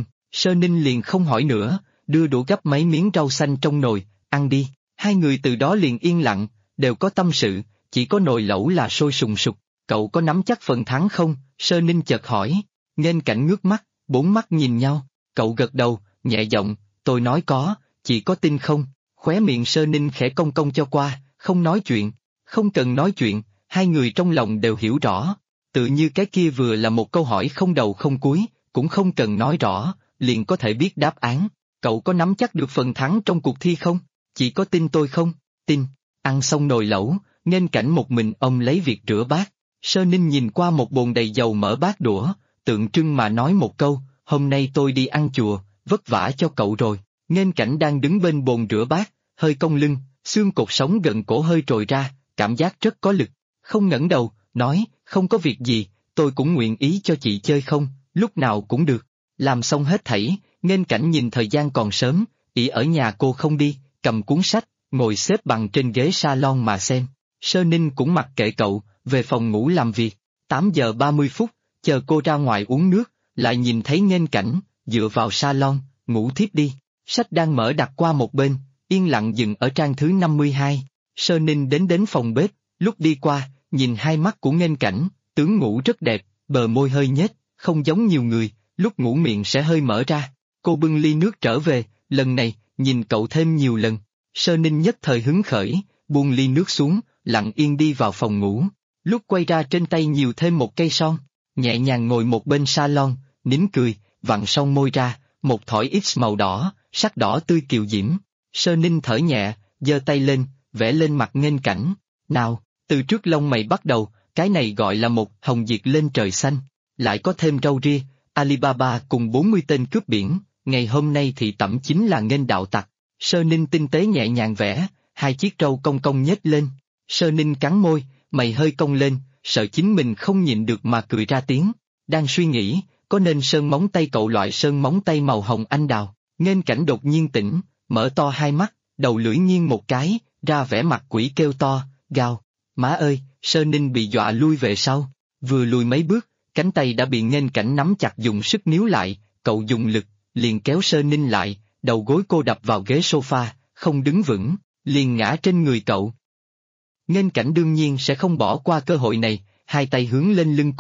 Sơ Ninh liền không hỏi nữa, đưa đũa gắp mấy miếng rau xanh trong nồi, ăn đi. Hai người từ đó liền yên lặng, đều có tâm sự, chỉ có nồi lẩu là sôi sùng sục. Cậu có nắm chắc phần thắng không? Sơ Ninh chợt hỏi. Nghênh Cảnh ngước mắt, bốn mắt nhìn nhau, cậu gật đầu, nhẹ giọng, tôi nói có, chị có tin không? Khóe miệng Sơ Ninh khẽ cong cong cho qua, không nói chuyện, không cần nói chuyện, hai người trong lòng đều hiểu rõ. Tự như cái kia vừa là một câu hỏi không đầu không cuối, cũng không cần nói rõ, liền có thể biết đáp án. Cậu có nắm chắc được phần thắng trong cuộc thi không? Chị có tin tôi không? Tin. Ăn xong nồi lẩu, Nghênh Cảnh một mình ông lấy việc rửa bát. Sơ Ninh nhìn qua một bồn đầy dầu mỡ bát đũa, tượng trưng mà nói một câu, hôm nay tôi đi ăn chùa, vất vả cho cậu rồi. Nghênh Cảnh đang đứng bên bồn rửa bát, hơi cong lưng, xương cột sống gần cổ hơi trồi ra, cảm giác rất có lực. Không ngẩng đầu, nói, không có việc gì, tôi cũng nguyện ý cho chị chơi không, lúc nào cũng được. Làm xong hết thảy, Nghênh Cảnh nhìn thời gian còn sớm, ỷ ở nhà cô không đi, cầm cuốn sách, ngồi xếp bằng trên ghế salon mà xem. Sơ Ninh cũng mặc kệ cậu, về phòng ngủ làm việc. 8 giờ 30 phút, chờ cô ra ngoài uống nước, lại nhìn thấy Nghênh Cảnh, dựa vào salon, ngủ thiếp đi. Sách đang mở đặt qua một bên, yên lặng dừng ở trang thứ 52. Sơ Ninh đến phòng bếp, lúc đi qua, nhìn hai mắt của Nghênh Cảnh, tướng ngủ rất đẹp, bờ môi hơi nhếch, không giống nhiều người, lúc ngủ miệng sẽ hơi mở ra. Cô bưng ly nước trở về, lần này, nhìn cậu thêm nhiều lần. Sơ Ninh nhất thời hứng khởi, buông ly nước xuống, lặng yên đi vào phòng ngủ. Lúc quay ra trên tay nhiều thêm một cây son, nhẹ nhàng ngồi một bên salon, nín cười, vặn son môi ra, một thỏi X màu đỏ, sắc đỏ tươi kiều diễm. Sơ Ninh thở nhẹ, giơ tay lên, vẽ lên mặt Nghênh Cảnh. Nào, từ trước lông mày bắt đầu, cái này gọi là một hồng diệt lên trời xanh. Lại có thêm râu ria, Alibaba cùng 40 tên cướp biển, ngày hôm nay thì tẩm chính là Nghênh đạo tặc. Sơ Ninh tinh tế nhẹ nhàng vẽ, hai chiếc râu cong cong nhếch lên. Sơ Ninh cắn môi, mày hơi cong lên, sợ chính mình không nhịn được mà cười ra tiếng. Đang suy nghĩ, có nên sơn móng tay cậu loại sơn móng tay màu hồng anh đào. Nghênh Cảnh đột nhiên tỉnh, mở to hai mắt, đầu lưỡi nghiêng một cái, ra vẻ mặt quỷ kêu to, gào. Má ơi, Sơ Ninh bị dọa lui về sau. Vừa lùi mấy bước, cánh tay đã bị Nghênh Cảnh nắm chặt dùng sức níu lại, cậu dùng lực, liền kéo Sơ Ninh lại, đầu gối cô đập vào ghế sofa, không đứng vững, liền ngã trên người cậu. Nghênh Cảnh đương nhiên sẽ không bỏ qua cơ hội này, hai tay hướng lên lưng cô,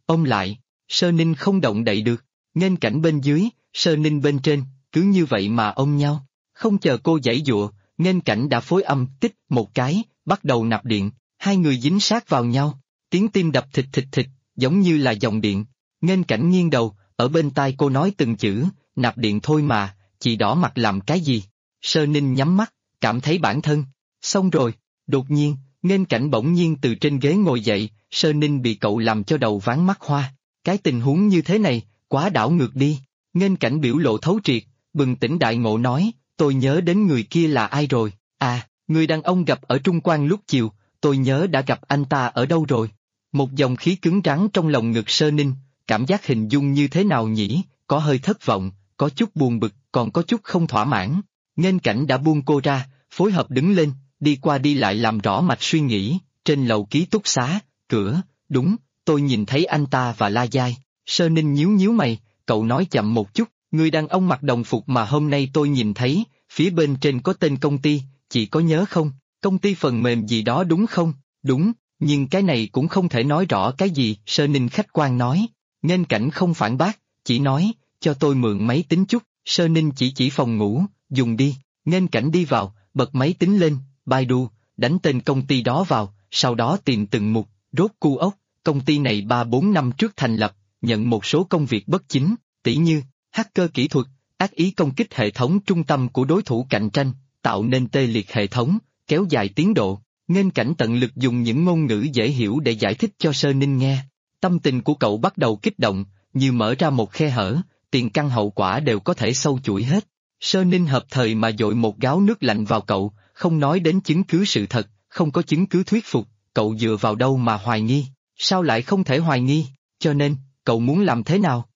ôm lại, Sơ Ninh không động đậy được, nghênh cảnh bên dưới, Sơ Ninh bên trên, cứ như vậy mà ôm nhau. Không chờ cô giãy giụa, nghênh cảnh đã phối âm tích một cái, bắt đầu nạp điện, hai người dính sát vào nhau, tiếng tim đập thịt thịt thịt, giống như là dòng điện. Nghênh cảnh nghiêng đầu, ở bên tai cô nói từng chữ, nạp điện thôi mà, chị đỏ mặt làm cái gì? Sơ Ninh nhắm mắt, cảm thấy bản thân. Xong rồi, đột nhiên, nghênh cảnh bỗng nhiên từ trên ghế ngồi dậy, Sơ Ninh bị cậu làm cho đầu váng mắt hoa. Cái tình huống như thế này, quá đảo ngược đi. Nghênh cảnh biểu lộ thấu triệt, bừng tỉnh đại ngộ nói, tôi nhớ đến người kia là ai rồi. À, người đàn ông gặp ở Trung Quan lúc chiều, tôi nhớ đã gặp anh ta ở đâu rồi. Một dòng khí cứng rắn trong lòng ngực Sơ Ninh, cảm giác hình dung như thế nào nhỉ, có hơi thất vọng, có chút buồn bực, còn có chút không thỏa mãn. Nghênh cảnh đã buông cô ra, phối hợp đứng lên, đi qua đi lại làm rõ mạch suy nghĩ, trên lầu ký túc xá, cửa, đúng, tôi nhìn thấy anh ta và La Giai. Sơ Ninh nhíu nhíu mày, cậu nói chậm một chút, người đàn ông mặc đồng phục mà hôm nay tôi nhìn thấy, phía bên trên có tên công ty, chị có nhớ không, công ty phần mềm gì đó đúng không? Đúng, nhưng cái này cũng không thể nói rõ cái gì, Sơ Ninh khách quan nói. Nghênh cảnh không phản bác, chỉ nói, cho tôi mượn máy tính chút, Sơ Ninh chỉ phòng ngủ, dùng đi, nghênh cảnh đi vào, bật máy tính lên, Baidu, đánh tên công ty đó vào, sau đó tìm từng mục, rốt cu ốc, công ty này 3-4 năm trước thành lập, nhận một số công việc bất chính, tỉ như, hacker kỹ thuật, ác ý công kích hệ thống trung tâm của đối thủ cạnh tranh, tạo nên tê liệt hệ thống, kéo dài tiến độ. Nghênh cảnh tận lực dùng những ngôn ngữ dễ hiểu để giải thích cho Sơ Ninh nghe. Tâm tình của cậu bắt đầu kích động, như mở ra một khe hở, tiền căn hậu quả đều có thể sâu chuỗi hết. Sơ Ninh hợp thời mà dội một gáo nước lạnh vào cậu, không nói đến chứng cứ sự thật, không có chứng cứ thuyết phục, cậu dựa vào đâu mà hoài nghi, sao lại không thể hoài nghi, cho nên, cậu muốn làm thế nào?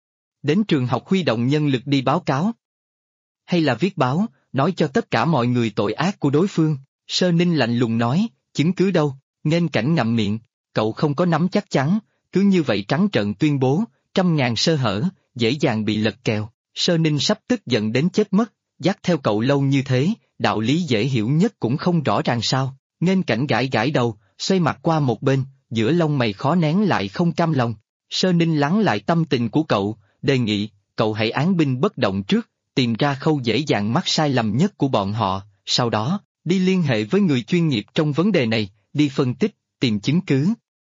Đến trường học huy động nhân lực đi báo cáo? Hay là viết báo, nói cho tất cả mọi người tội ác của đối phương? Sơ Ninh lạnh lùng nói, chứng cứ đâu? Nghênh cảnh ngậm miệng, cậu không có nắm chắc chắn, cứ như vậy trắng trợn tuyên bố, 100.000 sơ hở, dễ dàng bị lật kèo. Sơ Ninh sắp tức giận đến chết mất, dắt theo cậu lâu như thế, đạo lý dễ hiểu nhất cũng không rõ ràng sao. Nghênh cảnh gãi gãi đầu, xoay mặt qua một bên, giữa lông mày khó nén lại không cam lòng. Sơ Ninh lắng lại tâm tình của cậu, đề nghị, cậu hãy án binh bất động trước, tìm ra khâu dễ dàng mắc sai lầm nhất của bọn họ, sau đó, đi liên hệ với người chuyên nghiệp trong vấn đề này, đi phân tích, tìm chứng cứ.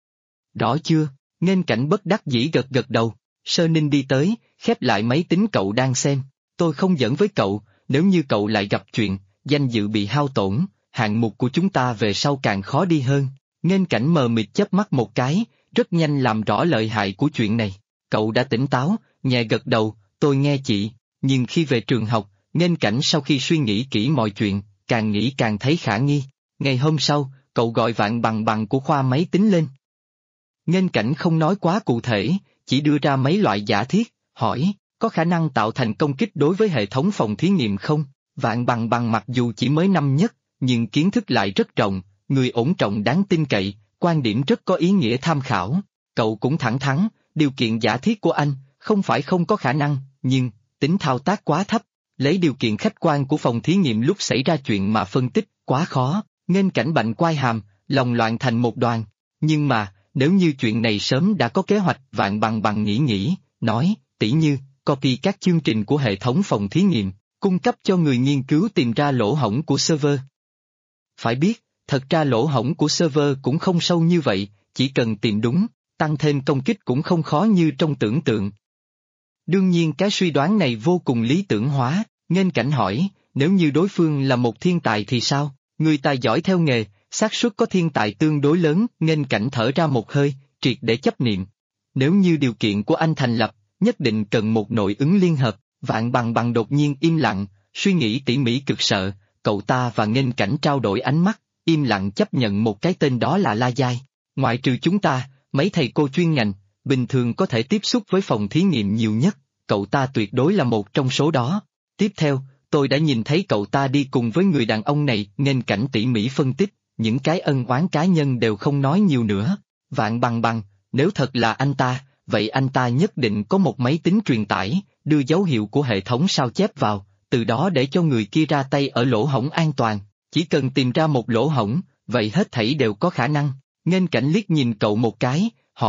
Rõ chưa? Nghênh cảnh bất đắc dĩ gật gật đầu. Sơ Ninh đi tới, khép lại máy tính cậu đang xem. Tôi không giỡn với cậu, nếu như cậu lại gặp chuyện, danh dự bị hao tổn, hạng mục của chúng ta về sau càng khó đi hơn. Nghênh cảnh mờ mịt chớp mắt một cái, rất nhanh làm rõ lợi hại của chuyện này. Cậu đã tỉnh táo, nhẹ gật đầu, tôi nghe chị, nhưng khi về trường học, nghênh cảnh sau khi suy nghĩ kỹ mọi chuyện, càng nghĩ càng thấy khả nghi. Ngày hôm sau, cậu gọi Vạn Bằng Bằng của khoa máy tính lên. Nghênh cảnh không nói quá cụ thể, chỉ đưa ra mấy loại giả thiết, hỏi, có khả năng tạo thành công kích đối với hệ thống phòng thí nghiệm không? Vạn Bằng Bằng mặc dù chỉ mới năm nhất, nhưng kiến thức lại rất rộng, người ổn trọng đáng tin cậy, quan điểm rất có ý nghĩa tham khảo. Cậu cũng thẳng thắn, điều kiện giả thiết của anh, không phải không có khả năng, nhưng, tính thao tác quá thấp, lấy điều kiện khách quan của phòng thí nghiệm lúc xảy ra chuyện mà phân tích, quá khó. Nghênh cảnh bạnh quai hàm, lòng loạn thành một đoàn. Nhưng mà, nếu như chuyện này sớm đã có kế hoạch, Vạn Bằng Bằng nghĩ, nói, tỉ như, copy các chương trình của hệ thống phòng thí nghiệm, cung cấp cho người nghiên cứu tìm ra lỗ hổng của server. Phải biết, thật ra lỗ hổng của server cũng không sâu như vậy, chỉ cần tìm đúng, tăng thêm công kích cũng không khó như trong tưởng tượng. Đương nhiên cái suy đoán này vô cùng lý tưởng hóa, nghênh cảnh hỏi, nếu như đối phương là một thiên tài thì sao? Người tài giỏi theo nghề, xác suất có thiên tài tương đối lớn, nghênh cảnh thở ra một hơi, triệt để chấp niệm. Nếu như điều kiện của anh thành lập, nhất định cần một nội ứng liên hợp. Vạn Bằng Bằng đột nhiên im lặng, suy nghĩ tỉ mỉ cực sợ, cậu ta và nghênh cảnh trao đổi ánh mắt, im lặng chấp nhận một cái tên đó là La Giai. Ngoại trừ chúng ta, mấy thầy cô chuyên ngành, bình thường có thể tiếp xúc với phòng thí nghiệm nhiều nhất, cậu ta tuyệt đối là một trong số đó. Tiếp theo, tôi đã nhìn thấy cậu ta đi cùng với người đàn ông này, nghênh cảnh tỉ mỉ phân tích, những cái ân oán cá nhân đều không nói nhiều nữa. Vạn Bằng Bằng, nếu thật là anh ta, vậy anh ta nhất định có một máy tính truyền tải, đưa dấu hiệu của hệ thống sao chép vào, từ đó để cho người kia ra tay ở lỗ hổng an toàn. Chỉ cần tìm ra một lỗ hổng, vậy hết thảy đều có khả năng. Nghênh cảnh liếc nhìn cậu một cái, hỏi,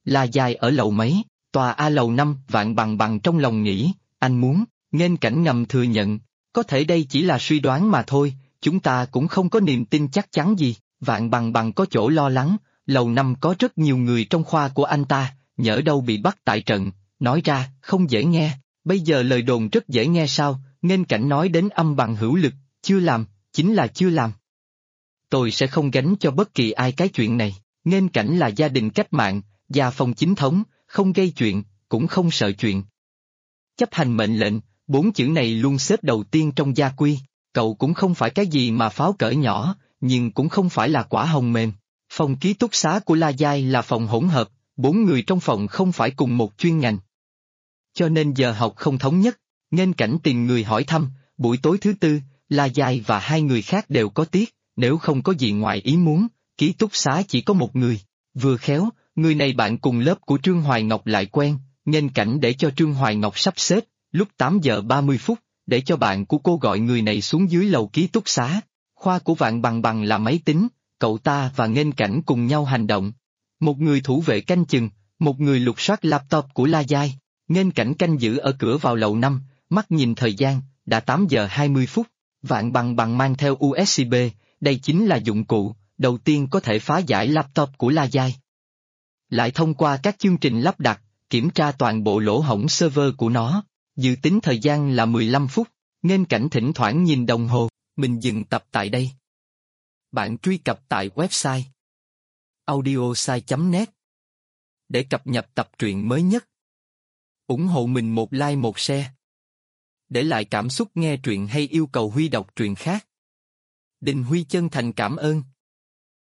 La Giai ở lầu mấy, tòa A lầu 5, Vạn Bằng Bằng trong lòng nghĩ, anh muốn, Nghênh Cảnh ngầm thừa nhận, có thể đây chỉ là suy đoán mà thôi, chúng ta cũng không có niềm tin chắc chắn gì, Vạn Bằng Bằng có chỗ lo lắng, lầu 5 có rất nhiều người trong khoa của anh ta, nhỡ đâu bị bắt tại trận, nói ra, không dễ nghe, bây giờ lời đồn rất dễ nghe sao, Nghênh Cảnh nói đến âm bằng hữu lực, chưa làm, chính là chưa làm. Tôi sẽ không gánh cho bất kỳ ai cái chuyện này, Nghênh Cảnh là gia đình cách mạng, gia phong chính thống, không gây chuyện, cũng không sợ chuyện. Chấp hành mệnh lệnh, 4 chữ này luôn xếp đầu tiên trong gia quy, cậu cũng không phải cái gì mà pháo cỡ nhỏ, nhưng cũng không phải là quả hồng mềm. Phòng ký túc xá của La Giai là phòng hỗn hợp, 4 người trong phòng không phải cùng một chuyên ngành. Cho nên giờ học không thống nhất, Nghênh Cảnh tìm người hỏi thăm, buổi tối thứ tư, La Giai và 2 người khác đều có tiết, nếu không có gì ngoài ý muốn, ký túc xá chỉ có một người. Vừa khéo, người này bạn cùng lớp của Trương Hoài Ngọc lại quen, Nghênh Cảnh để cho Trương Hoài Ngọc sắp xếp, lúc 8 giờ 30 phút, để cho bạn của cô gọi người này xuống dưới lầu ký túc xá. Khoa của Vạn Bằng Bằng là máy tính, cậu ta và Nghênh Cảnh cùng nhau hành động. Một người thủ vệ canh chừng, một người lục soát laptop của La Giai, Nghênh Cảnh canh giữ ở cửa vào lầu 5, mắt nhìn thời gian, đã 8 giờ 20 phút, Vạn Bằng Bằng mang theo USB, đây chính là dụng cụ, đầu tiên có thể phá giải laptop của La Giai. Lại thông qua các chương trình lắp đặt, kiểm tra toàn bộ lỗ hổng server của nó, dự tính thời gian là 15 phút, Nghênh Cảnh thỉnh thoảng nhìn đồng hồ, mình dừng tập tại đây. Bạn truy cập tại website audiosai.net để cập nhật tập truyện mới nhất. Ủng hộ mình một like một share. Để lại cảm xúc nghe truyện hay yêu cầu Huy đọc truyện khác. Đình Huy chân thành cảm ơn.